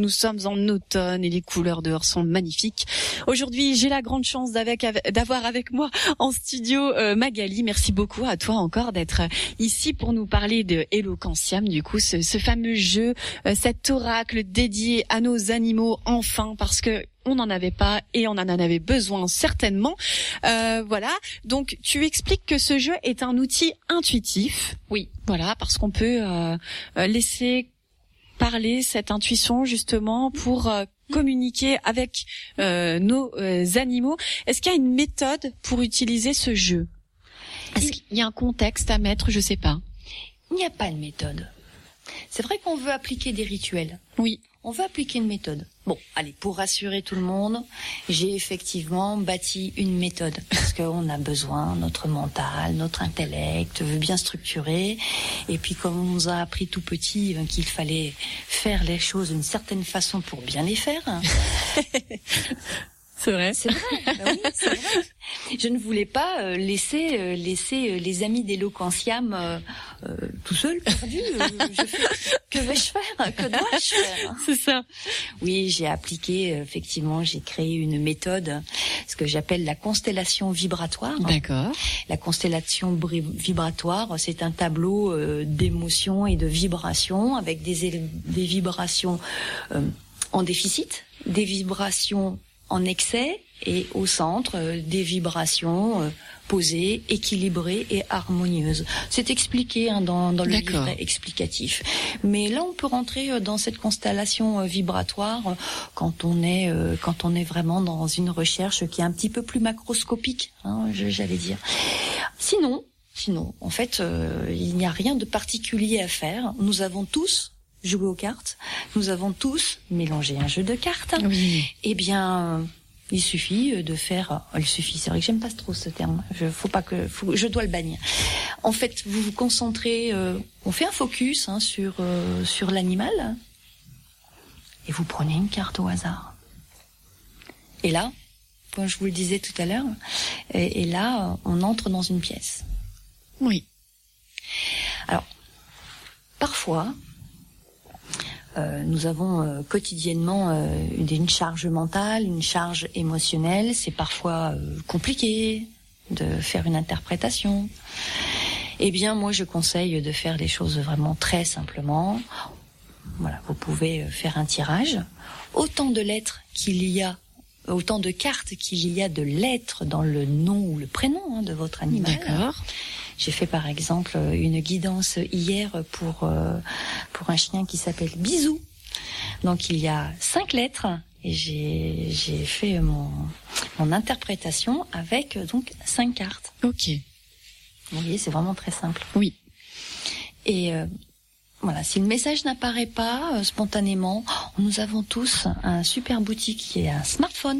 A: nous sommes en automne et les couleurs dehors sont magnifiques. Aujourd'hui, j'ai la grande chance d'avec, d'avoir avec moi en studio euh, Magali. Merci beaucoup à toi encore d'être ici pour nous parler de Eloquentiam, du coup, ce, ce fameux jeu, euh, cet oracle dédié à nos animaux, enfin, parce que on n'en avait pas et on en avait besoin certainement. Euh, voilà. Donc, tu expliques que ce jeu est un outil intuitif.
B: Oui.
A: Voilà, parce qu'on peut euh, laisser parler cette intuition justement pour euh, communiquer avec euh, nos euh, animaux. Est-ce qu'il y a une méthode pour utiliser ce jeu? Est-ce qu'il y a un contexte à mettre? Je sais pas.
B: Il n'y a pas de méthode. C'est vrai qu'on veut appliquer des rituels.
A: Oui.
B: On veut appliquer une méthode. Bon, allez, pour rassurer tout le monde, j'ai effectivement bâti une méthode. Parce qu'on a besoin, notre mental, notre intellect veut bien structurer. Et puis comme on nous a appris tout petit qu'il fallait faire les choses d'une certaine façon pour bien les faire.
A: C'est vrai.
B: C'est vrai. Ben oui, c'est vrai. Je ne voulais pas euh, laisser euh, laisser euh, les amis d'Eloquentiam euh, euh, tout seuls, perdus. Euh, je fais, que vais-je faire? Que dois-je faire?
A: C'est ça.
B: Oui, j'ai appliqué, euh, effectivement, j'ai créé une méthode, ce que j'appelle la constellation vibratoire.
A: D'accord.
B: La constellation bri- vibratoire, c'est un tableau euh, d'émotions et de vibrations avec des, éle- des vibrations euh, en déficit, des vibrations en excès et au centre euh, des vibrations euh, posées, équilibrées et harmonieuses. C'est expliqué hein, dans, dans le
A: D'accord.
B: livret explicatif. Mais là, on peut rentrer euh, dans cette constellation euh, vibratoire euh, quand on est euh, quand on est vraiment dans une recherche qui est un petit peu plus macroscopique, hein, je, j'allais dire. Sinon, sinon, en fait, euh, il n'y a rien de particulier à faire. Nous avons tous jouer aux cartes, nous avons tous mélangé un jeu de cartes.
A: Oui.
B: Eh bien, il suffit de faire. Oh, il suffit. C'est vrai que j'aime pas trop ce terme. Je, faut pas que. Faut, je dois le bannir. En fait, vous vous concentrez. Euh, on fait un focus hein, sur euh, sur l'animal, et vous prenez une carte au hasard. Et là, comme je vous le disais tout à l'heure, et, et là, on entre dans une pièce.
A: Oui.
B: Alors, parfois. Euh, nous avons euh, quotidiennement euh, une, une charge mentale, une charge émotionnelle. C'est parfois euh, compliqué de faire une interprétation. Eh bien, moi, je conseille de faire les choses vraiment très simplement. Voilà, vous pouvez faire un tirage. Autant de lettres qu'il y a, autant de cartes qu'il y a de lettres dans le nom ou le prénom hein, de votre animal.
A: D'accord.
B: J'ai fait par exemple une guidance hier pour euh, pour un chien qui s'appelle Bisou. Donc il y a cinq lettres et j'ai j'ai fait mon mon interprétation avec donc cinq cartes.
A: Ok.
B: Vous voyez, c'est vraiment très simple.
A: Oui.
B: Et euh, voilà, si le message n'apparaît pas euh, spontanément, nous avons tous un super outil qui est un smartphone.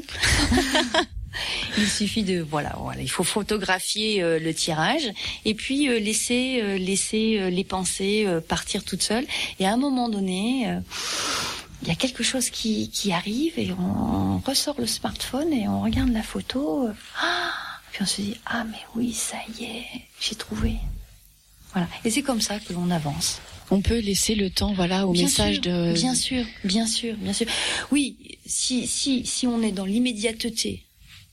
B: Il suffit de voilà, voilà, il faut photographier euh, le tirage et puis euh, laisser euh, laisser euh, les pensées euh, partir toutes seules. Et à un moment donné, euh, il y a quelque chose qui qui arrive et on, on ressort le smartphone et on regarde la photo. Euh, ah, puis on se dit ah mais oui, ça y est, j'ai trouvé. Voilà. Et c'est comme ça que l'on avance.
A: On peut laisser le temps, voilà, au
B: bien
A: message
B: sûr,
A: de.
B: Bien sûr, bien sûr, bien sûr. Oui, si si si on est dans l'immédiateté.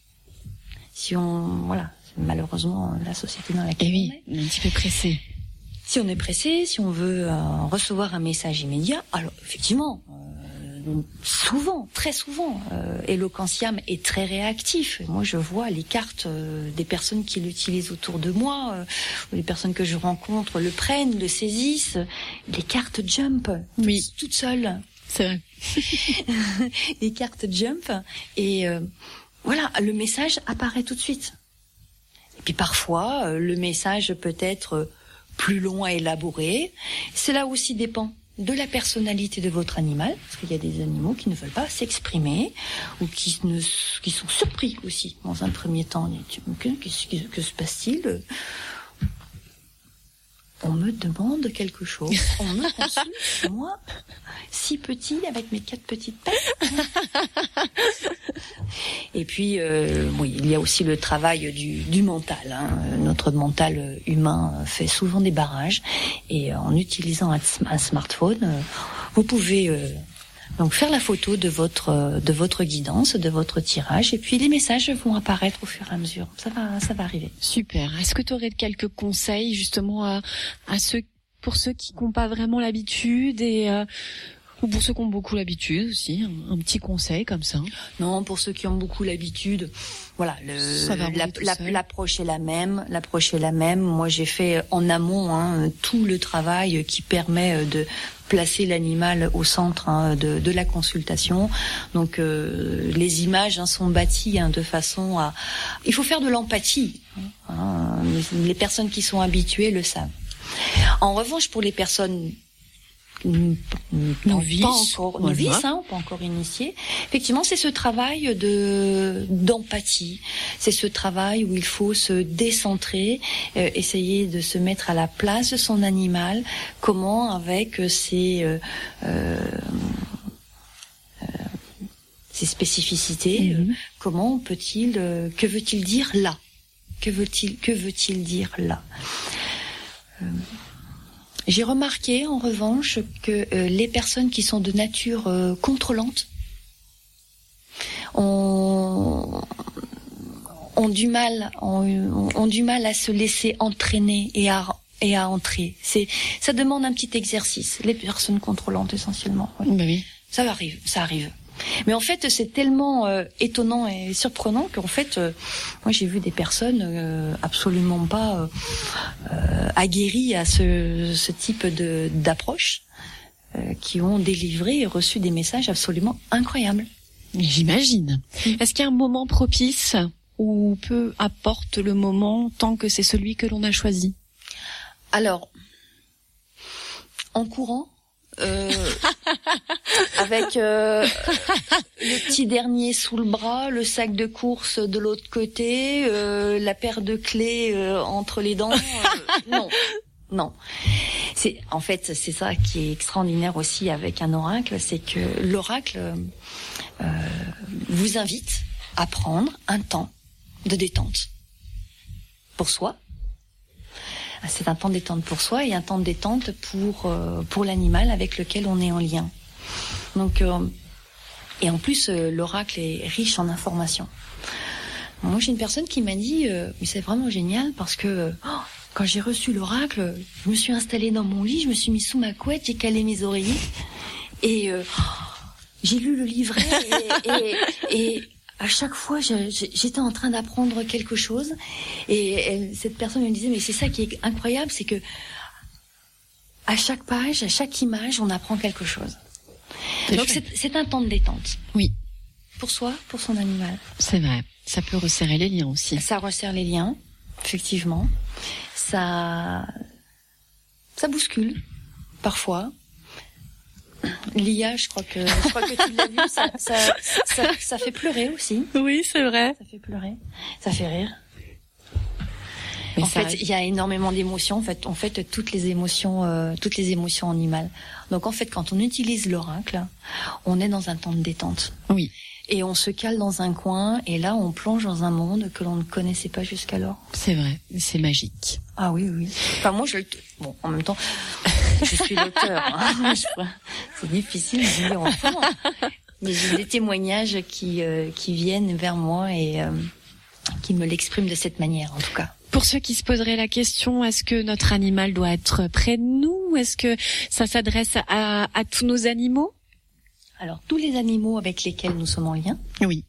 B: Si on, voilà, malheureusement, la société dans laquelle
A: Eh oui,
B: on est.
A: un petit peu pressé.
B: Si on est pressé, si on veut euh, recevoir un message immédiat, alors effectivement, euh, souvent, très souvent, euh, Eloquentiam est très réactif. Moi, je vois les cartes euh, des personnes qui l'utilisent autour de moi, euh, ou les personnes que je rencontre le prennent, le saisissent. Les cartes jump,
A: Oui.
B: toutes, toutes seules.
A: C'est vrai.
B: Les cartes jump et euh, voilà, le message apparaît tout de suite. Et puis parfois, euh, le message peut être euh, plus long à élaborer. Cela aussi dépend de la personnalité de votre animal, parce qu'il y a des animaux qui ne veulent pas s'exprimer ou qui, ne, qui sont surpris aussi. Dans un premier temps, que, que, que se passe-t-il ? On me demande quelque chose. On me consulte, moi, si petit, avec mes quatre petites pattes. Et puis, euh, oui, il y a aussi le travail du, du mental. Hein. Notre mental humain fait souvent des barrages. Et en utilisant un, un smartphone, vous pouvez euh, Donc faire la photo de votre de votre guidance, de votre tirage, et puis les messages vont apparaître au fur et à mesure. Ça va ça va arriver.
A: Super. Est-ce que tu aurais quelques conseils justement à à ceux pour ceux qui n'ont pas vraiment l'habitude et euh, ou pour ceux qui ont beaucoup l'habitude aussi, un, un petit conseil comme ça?
B: Non, pour ceux qui ont beaucoup l'habitude, voilà, le,
A: ça va
B: la, la, l'approche est la même. L'approche est la même. Moi, j'ai fait en amont hein, tout le travail qui permet de placer l'animal au centre hein, de, de la consultation. Donc, euh, les images hein, sont bâties hein, de façon à. Il faut faire de l'empathie. Hein, les, les personnes qui sont habituées le savent. En revanche, pour les personnes
A: novices,
B: pas encore novices, hein, pas encore initiés. Effectivement, c'est ce travail de d'empathie. C'est ce travail où il faut se décentrer, euh, essayer de se mettre à la place de son animal. Comment, avec ses euh, euh, euh, ses spécificités, mm-hmm. euh, comment peut-il, euh, que veut-il dire là? Que veut-il, que veut-il dire là? euh, J'ai remarqué en revanche que euh, les personnes qui sont de nature euh, contrôlante ont, ont du mal ont, ont du mal à se laisser entraîner et à et à entrer. C'est ça demande un petit exercice. Les personnes contrôlantes essentiellement. Oui.
A: Bah oui.
B: Ça arrive, ça arrive. Mais en fait, c'est tellement euh, étonnant et surprenant qu'en fait, euh, moi j'ai vu des personnes euh, absolument pas euh, euh, aguerries à ce, ce type de d'approche, euh, qui ont délivré et reçu des messages absolument incroyables.
A: J'imagine. Est-ce qu'il y a un moment propice où peu apporte le moment tant que c'est celui que l'on a choisi?
B: Alors, en courant. Euh, avec euh, le petit dernier sous le bras, le sac de course de l'autre côté, euh, la paire de clés euh, entre les dents. Euh, non, non. C'est en fait c'est ça qui est extraordinaire aussi avec un oracle, c'est que l'oracle euh, vous invite à prendre un temps de détente pour soi. C'est un temps de détente pour soi et un temps de détente pour euh, pour l'animal avec lequel on est en lien. Donc euh, et en plus euh, l'oracle est riche en informations. Moi j'ai une personne qui m'a dit euh, mais c'est vraiment génial parce que oh, quand j'ai reçu l'oracle, je me suis installée dans mon lit, je me suis mis sous ma couette, j'ai calé mes oreillers et euh, oh, j'ai lu le livret et, et, et à chaque fois, j'étais en train d'apprendre quelque chose, et elle, cette personne me disait, mais c'est ça qui est incroyable, c'est que à chaque page, à chaque image, on apprend quelque chose. C'est Donc c'est, c'est un temps de détente.
A: Oui.
B: Pour soi, pour son animal.
A: C'est vrai. Ça peut resserrer les liens aussi.
B: Ça resserre les liens, effectivement. Ça, ça bouscule, parfois. L'I A, je crois que je crois que tu l'as vu, ça, ça, ça, ça fait pleurer aussi.
A: Oui, c'est vrai.
B: Ça fait pleurer, ça fait rire.
A: Mais
B: en fait, il y a énormément d'émotions. En fait, en fait, toutes les émotions, euh, toutes les émotions animales. Donc, en fait, quand on utilise l'oracle, on est dans un temps de détente.
A: Oui.
B: Et on se cale dans un coin, et là, on plonge dans un monde que l'on ne connaissait pas jusqu'alors.
A: C'est vrai, c'est magique.
B: Ah oui, oui. Enfin, moi, je le... Bon, en même temps, je suis l'auteur. Hein. C'est difficile de dire autrement. Mais j'ai des témoignages qui, euh, qui viennent vers moi et euh, qui me l'expriment de cette manière, en tout cas.
A: Pour ceux qui se poseraient la question, est-ce que notre animal doit être près de nous? Est-ce que ça s'adresse à, à tous nos animaux?
B: Alors, tous les animaux avec lesquels nous sommes en lien.
A: Oui.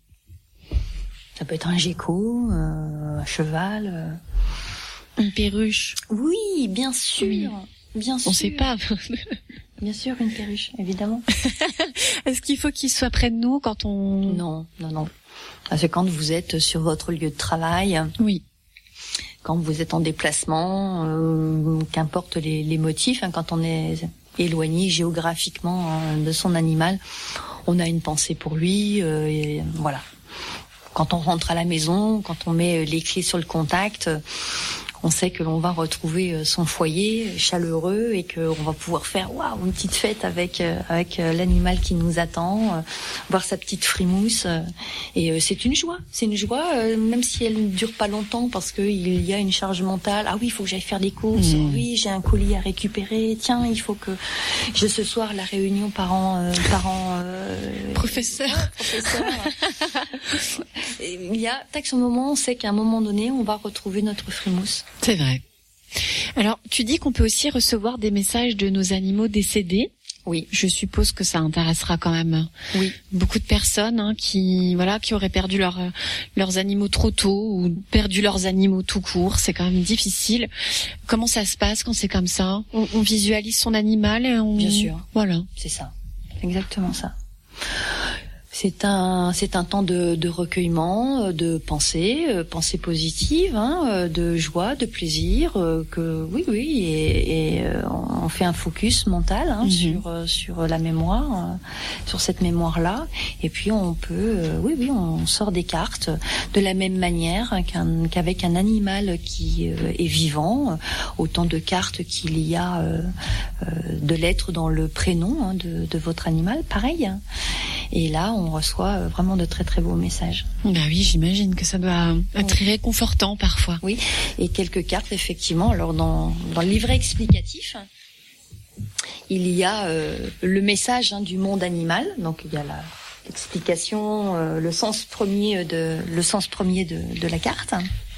B: Ça peut être un gecko, euh, un cheval... Euh...
A: Une perruche.
B: Oui, bien sûr, oui. bien sûr.
A: On sait pas.
B: Bien sûr, une perruche, évidemment.
A: Est-ce qu'il faut qu'il soit près de nous quand on...
B: Non, non, non. Parce que quand vous êtes sur votre lieu de travail...
A: Oui.
B: Quand vous êtes en déplacement, euh, qu'importe les, les motifs, hein, quand on est éloigné géographiquement hein, de son animal, on a une pensée pour lui, euh, et voilà. Quand on rentre à la maison, quand on met les clés sur le contact, on sait que l'on va retrouver son foyer chaleureux et qu'on va pouvoir faire waouh une petite fête avec avec l'animal qui nous attend, euh, voir sa petite frimousse. Euh, et euh, c'est une joie, c'est une joie, euh, même si elle ne dure pas longtemps parce que il y a une charge mentale. Ah oui, il faut que j'aille faire des courses. Mmh. Oui, j'ai un colis à récupérer. Tiens, il faut que je ce soir la réunion parents euh, parents euh,
A: professeur.
B: professeur. Il y a tac ce moment, on sait qu'à un moment donné, on va retrouver notre frimousse.
A: C'est vrai. Alors, tu dis qu'on peut aussi recevoir des messages de nos animaux décédés.
B: Oui.
A: Je suppose que ça intéressera quand même
B: oui.
A: beaucoup de personnes hein, qui voilà qui auraient perdu leur, leurs animaux trop tôt ou perdu leurs animaux tout court. C'est quand même difficile. Comment ça se passe quand c'est comme ça ? on, on visualise son animal et on...
B: Bien sûr.
A: Voilà.
B: C'est ça. Exactement ça. C'est un, c'est un temps de, de recueillement, de pensée, euh, pensée positive, hein, de joie, de plaisir. Euh, que oui, oui, et, et euh, on fait un focus mental hein, mm-hmm. sur euh, sur la mémoire, euh, sur cette mémoire-là. Et puis on peut, euh, oui, oui, on sort des cartes de la même manière qu'un, qu'avec un animal qui euh, est vivant. Autant de cartes qu'il y a euh, euh, de lettres dans le prénom hein, de, de votre animal, pareil. Et là, on reçoit vraiment de très très beaux messages.
A: Bah oui, j'imagine que ça doit être très réconfortant parfois.
B: Oui, et quelques cartes effectivement. Alors dans dans le livret explicatif, il y a euh, le message hein, du monde animal. Donc il y a la l'explication, euh, le sens premier de le sens premier de, de la carte.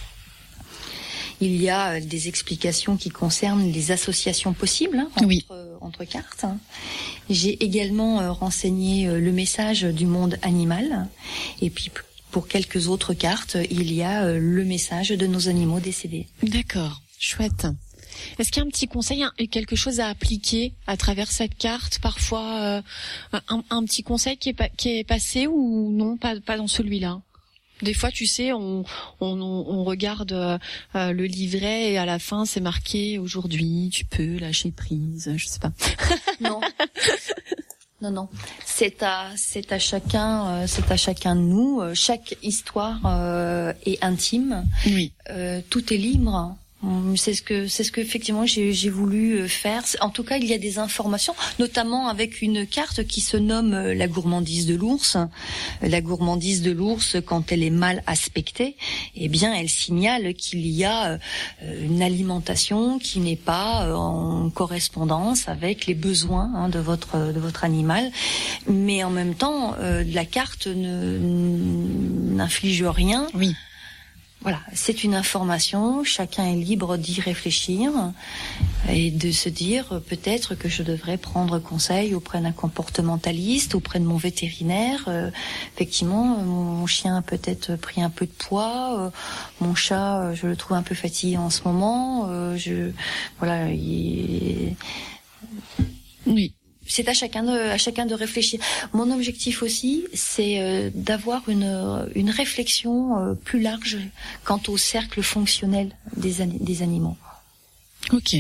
B: Il y a des explications qui concernent les associations possibles hein, entre,
A: oui.
B: entre cartes. J'ai également euh, renseigné euh, le message du monde animal. Et puis, pour quelques autres cartes, il y a euh, le message de nos animaux décédés.
A: D'accord, chouette. Est-ce qu'il y a un petit conseil, quelque chose à appliquer à travers cette carte, parfois euh, un, un petit conseil qui est, pa- qui est passé ou non, pas, pas dans celui-là ? Des fois, tu sais, on on, on regarde euh, le livret et à la fin, c'est marqué « Aujourd'hui, tu peux lâcher prise », je sais pas.
B: Non, non, non. C'est à c'est à chacun, euh, c'est à chacun de nous. Chaque histoire euh, est intime.
A: Oui.
B: Euh, tout est libre. C'est ce que c'est ce que effectivement j'ai, j'ai voulu faire. En tout cas, il y a des informations, notamment avec une carte qui se nomme la gourmandise de l'ours. La gourmandise de l'ours, quand elle est mal aspectée, eh bien, elle signale qu'il y a une alimentation qui n'est pas en correspondance avec les besoins hein, de votre de votre animal. Mais en même temps, euh, la carte ne n'inflige rien.
A: Oui.
B: Voilà, c'est une information, chacun est libre d'y réfléchir et de se dire peut-être que je devrais prendre conseil auprès d'un comportementaliste, auprès de mon vétérinaire. Euh, effectivement, mon chien a peut-être pris un peu de poids, euh, mon chat, je le trouve un peu fatigué en ce moment. Euh, je, voilà, il...
A: Oui.
B: C'est à chacun de, à chacun de réfléchir. Mon objectif aussi, c'est euh, d'avoir une, une réflexion euh, plus large quant au cercle fonctionnel des, des animaux.
A: Ok.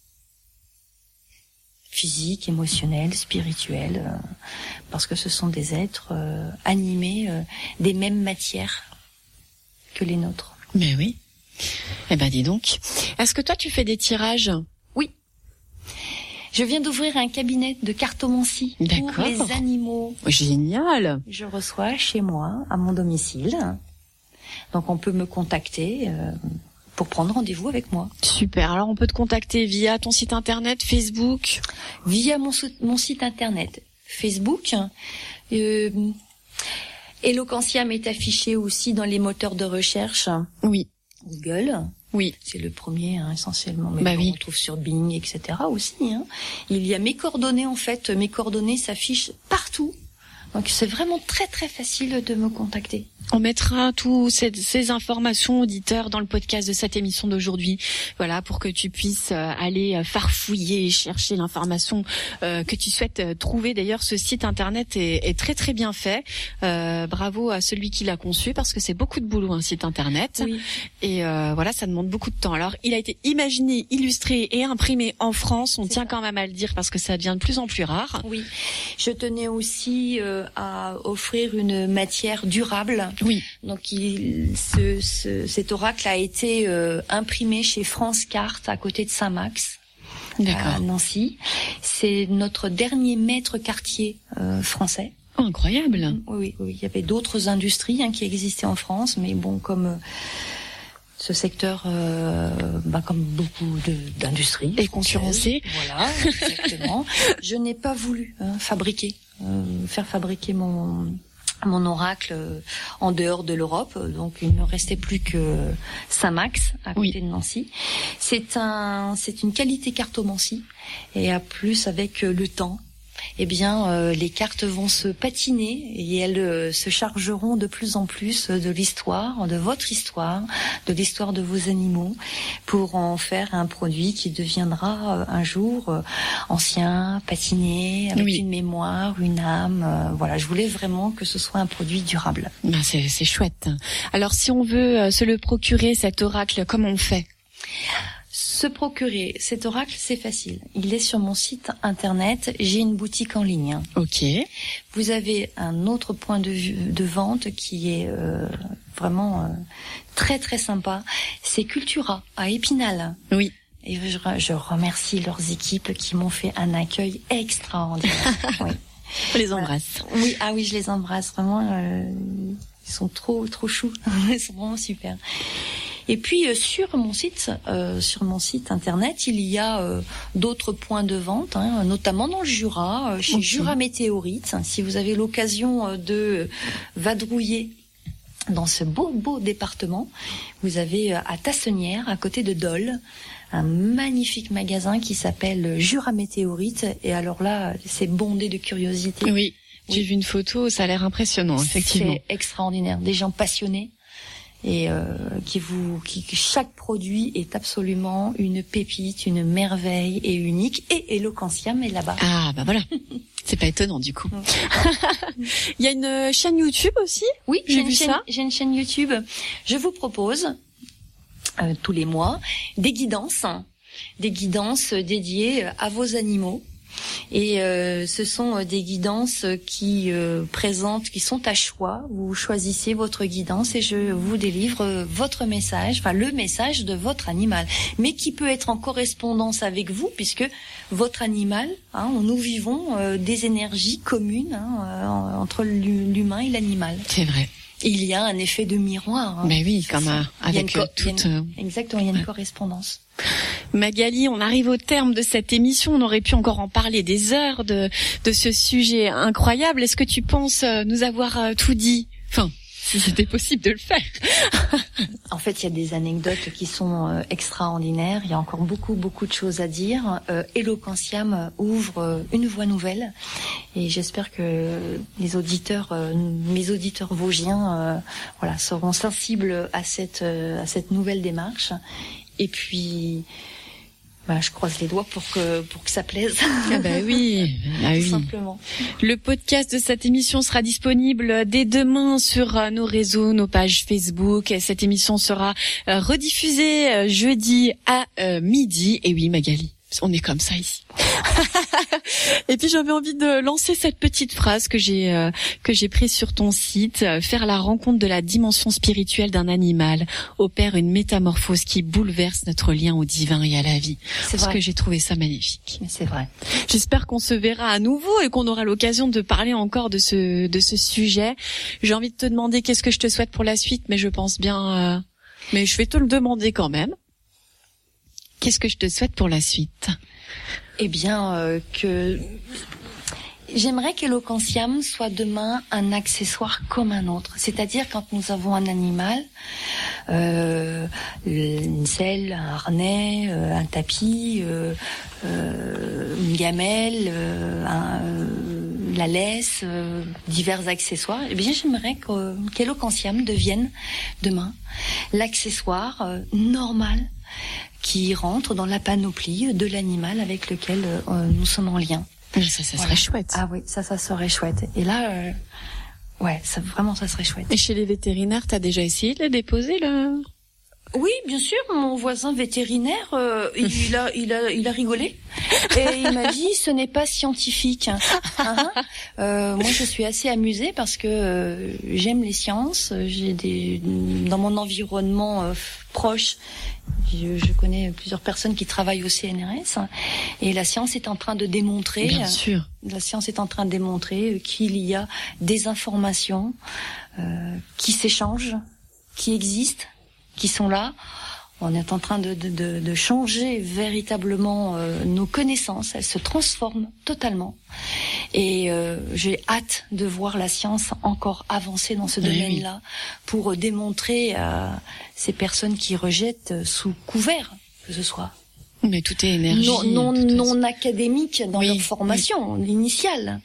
B: Physique, émotionnel, spirituel, euh, parce que ce sont des êtres euh, animés euh, des mêmes matières que les nôtres.
A: Mais oui. Eh ben dis donc. Est-ce que toi tu fais des tirages ?
B: Oui. Je viens d'ouvrir un cabinet de cartomancie
A: D'accord.
B: pour les animaux.
A: Génial.
B: Je reçois chez moi, à mon domicile. Donc on peut me contacter euh, pour prendre rendez-vous avec moi.
A: Super. Alors on peut te contacter via ton site internet, Facebook ?
B: Via mon, mon site internet, Facebook. Euh, Eloquentiam est affiché aussi dans les moteurs de recherche.
A: Oui.
B: Google.
A: Oui.
B: C'est le premier, hein, essentiellement. Mais
A: bah
B: bon,
A: oui.
B: on trouve sur Bing, et cetera aussi. Hein. Il y a mes coordonnées, en fait. Mes coordonnées s'affichent partout. Donc, c'est vraiment très, très facile de me contacter.
A: On mettra toutes ces, ces informations auditeurs dans le podcast de cette émission d'aujourd'hui. Voilà, pour que tu puisses aller farfouiller, chercher l'information euh, que tu souhaites trouver. D'ailleurs, ce site internet est, est très très bien fait. Euh, bravo à celui qui l'a conçu parce que c'est beaucoup de boulot un site internet.
B: Oui.
A: Et euh, voilà, ça demande beaucoup de temps. Alors, il a été imaginé, illustré et imprimé en France. On c'est tient ça. Quand même à le dire parce que ça devient de plus en plus rare.
B: Oui. Je tenais aussi euh, à offrir une matière durable.
A: Oui.
B: Donc il, ce, ce, cet oracle a été euh, imprimé chez France Cartes à côté de Saint-Max.
A: D'accord.
B: À Nancy. C'est notre dernier maître cartier euh, français.
A: Oh, incroyable.
B: Oui, oui, il y avait d'autres industries hein, qui existaient en France, mais bon, comme euh, ce secteur, euh, bah, comme beaucoup de, d'industries,
A: est concurrencé.
B: Voilà, exactement. Je n'ai pas voulu hein, fabriquer, euh, faire fabriquer mon mon oracle en dehors de l'Europe, donc il ne restait plus que Saint-Max à côté oui. de Nancy. C'est un, c'est une qualité cartomancie et à plus avec le temps, eh bien euh, les cartes vont se patiner et elles euh, se chargeront de plus en plus de l'histoire, de votre histoire, de l'histoire de vos animaux, pour en faire un produit qui deviendra euh, un jour euh, ancien, patiné, avec oui. une mémoire, une âme. Euh, voilà, je voulais vraiment que ce soit un produit durable.
A: Ben c'est, c'est chouette. Alors si on veut euh, se le procurer, cet oracle, comment on fait ?
B: Se procurer cet oracle, c'est facile. Il est sur mon site internet. J'ai une boutique en ligne.
A: Ok.
B: Vous avez un autre point de vue de vente qui est euh, vraiment euh, très très sympa. C'est Cultura à Épinal.
A: Oui.
B: Et je, je remercie leurs équipes qui m'ont fait un accueil extraordinaire. Oui.
A: On les embrasse.
B: Euh, oui, ah oui, je les embrasse vraiment. Euh, ils sont trop trop choux. Ils sont vraiment super. Et puis euh, sur mon site, euh, sur mon site internet, il y a euh, d'autres points de vente, hein, notamment dans le Jura, euh, chez okay. Jura Météorite. Si vous avez l'occasion euh, de vadrouiller dans ce beau beau département, vous avez euh, à Tassenières, à côté de Dole, un magnifique magasin qui s'appelle Jura Météorite. Et alors là, c'est bondé de curiosité.
A: Oui, j'ai oui. vu une photo, ça a l'air impressionnant, effectivement.
B: C'est extraordinaire, des gens passionnés. Et euh, qui vous, qui chaque produit est absolument une pépite, une merveille et unique. Et Eloquentiam est là-bas.
A: Ah bah voilà, c'est pas étonnant du coup. Il y a une chaîne YouTube aussi.
B: Oui,
A: j'ai,
B: j'ai
A: vu
B: une chaîne,
A: ça.
B: J'ai une chaîne YouTube. Je vous propose euh, tous les mois des guidances, des guidances dédiées à vos animaux. Et euh, ce sont des guidances qui euh, présentent, qui sont à choix. Vous choisissez votre guidance et je vous délivre votre message, enfin le message de votre animal, mais qui peut être en correspondance avec vous, puisque votre animal, hein, nous vivons euh, des énergies communes hein, euh, entre l'humain et l'animal.
A: C'est vrai.
B: Il y a un effet de miroir. Hein,
A: mais oui, comme un, avec co- toute.
B: Une, exactement, il y a une ouais. correspondance.
A: Magali, on arrive au terme de cette émission. On aurait pu encore en parler des heures de de ce sujet incroyable. Est-ce que tu penses nous avoir tout dit ? Enfin, si c'était possible de le faire.
B: En fait, il y a des anecdotes qui sont euh, extraordinaires. Il y a encore beaucoup, beaucoup de choses à dire. Euh, Eloquentiam ouvre euh, une voie nouvelle, et j'espère que les auditeurs, euh, mes auditeurs vosgiens, euh, voilà, seront sensibles à cette euh, à cette nouvelle démarche. Et puis, bah, je croise les doigts pour que pour que ça plaise.
A: Ah bah oui, bah oui.
B: Tout simplement.
A: Le podcast de cette émission sera disponible dès demain sur nos réseaux, nos pages Facebook. Cette émission sera rediffusée jeudi à midi. Et oui, Magali, on est comme ça ici. Et puis j'avais envie de lancer cette petite phrase que j'ai euh, que j'ai prise sur ton site. Faire la rencontre de la dimension spirituelle d'un animal opère une métamorphose qui bouleverse notre lien au divin et à la vie.
B: C'est
A: Parce
B: vrai.
A: que j'ai trouvé ça magnifique.
B: Mais c'est vrai.
A: J'espère qu'on se verra à nouveau et qu'on aura l'occasion de parler encore de ce de ce sujet. J'ai envie de te demander qu'est-ce que je te souhaite pour la suite, mais je pense bien. Euh... Mais je vais te le demander quand même. Qu'est-ce que je te souhaite pour la suite ?
B: Eh bien, euh, que j'aimerais qu'Eloquentiam soit demain un accessoire comme un autre. C'est-à-dire quand nous avons un animal, euh, une selle, un harnais, euh, un tapis, euh, euh, une gamelle, euh, un, euh, la laisse, euh, divers accessoires. Eh bien, j'aimerais que, qu'Eloquentiam devienne demain l'accessoire euh, normal qui rentre dans la panoplie de l'animal avec lequel euh, nous sommes en lien.
A: Ça, ça serait voilà. chouette.
B: Ah oui, ça, ça serait chouette. Et là, euh, ouais, ça, vraiment, ça serait chouette.
A: Et chez les vétérinaires, t'as déjà essayé de le déposer, le,
B: Oui, bien sûr. Mon voisin vétérinaire, euh, il a, il a, il a rigolé et il m'a dit ce n'est pas scientifique. Hein euh, moi, je suis assez amusée parce que euh, j'aime les sciences. J'ai des dans mon environnement euh, proche. Je, je connais plusieurs personnes qui travaillent au C N R S et la science est en train de démontrer.
A: Bien sûr.
B: La science est en train de démontrer qu'il y a des informations euh, qui s'échangent, qui existent, qui sont là. On est en train de, de, de, de changer véritablement euh, nos connaissances. Elles se transforment totalement. Et euh, j'ai hâte de voir la science encore avancer dans ce oui, domaine-là oui. pour démontrer à ces personnes qui rejettent sous couvert que ce soit.
A: Mais tout est énergie.
B: Non, non, non académique dans oui, leur formation oui. initiale.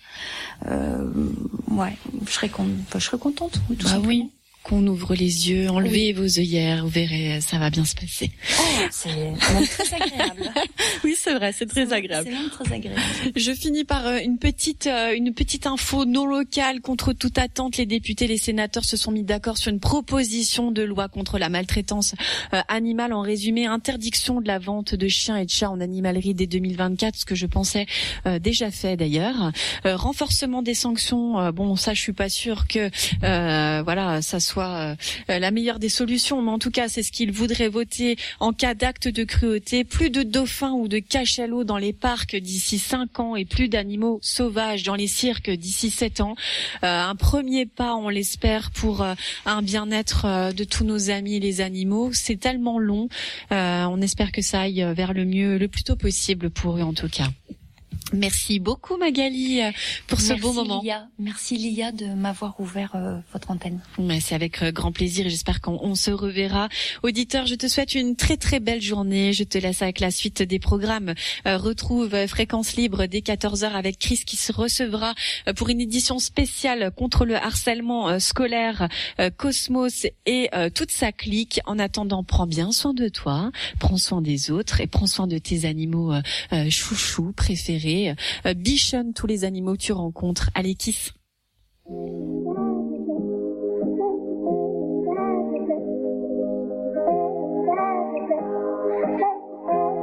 B: Euh, ouais, je serais, con, je serais contente. Oui, tout
A: bah
B: simplement.
A: oui. Qu'on ouvre les yeux, enlevez oui. vos œillères, vous verrez, ça va bien se passer.
B: Oh, c'est même très agréable.
A: Oui, c'est vrai, c'est très
B: c'est,
A: agréable.
B: C'est même très agréable.
A: Je finis par une petite, une petite info non locale. Contre toute attente, les députés, les sénateurs se sont mis d'accord sur une proposition de loi contre la maltraitance animale. En résumé, interdiction de la vente de chiens et de chats en animalerie dès deux mille vingt-quatre, ce que je pensais euh, déjà fait d'ailleurs. Euh, renforcement des sanctions. Euh, bon, ça, je suis pas sûre que, euh, voilà, ça soit Euh, la meilleure des solutions, mais en tout cas c'est ce qu'ils voudraient voter en cas d'acte de cruauté. Plus de dauphins ou de cachalots dans les parcs d'ici cinq ans et plus d'animaux sauvages dans les cirques d'ici sept ans. Euh, un premier pas, on l'espère, pour euh, un bien-être euh, de tous nos amis les animaux. C'est tellement long, euh, on espère que ça aille vers le mieux le plus tôt possible pour eux en tout cas. Merci beaucoup Magali pour ce
B: Merci
A: beau moment.
B: Lia. Merci Lia de m'avoir ouvert euh, votre antenne.
A: Mais c'est avec euh, grand plaisir et j'espère qu'on on se reverra. Auditeur, je te souhaite une très très belle journée. Je te laisse avec la suite des programmes. Euh, retrouve euh, Fréquence Libre dès quatorze heures avec Chris qui se recevra euh, pour une édition spéciale contre le harcèlement euh, scolaire, euh, Cosmos et euh, toute sa clique. En attendant, prends bien soin de toi, prends soin des autres et prends soin de tes animaux euh, euh, chouchous préférés. Euh, bichonne tous les animaux que tu rencontres. Allez, kiss.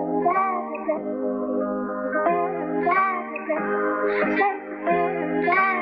D: Yeah.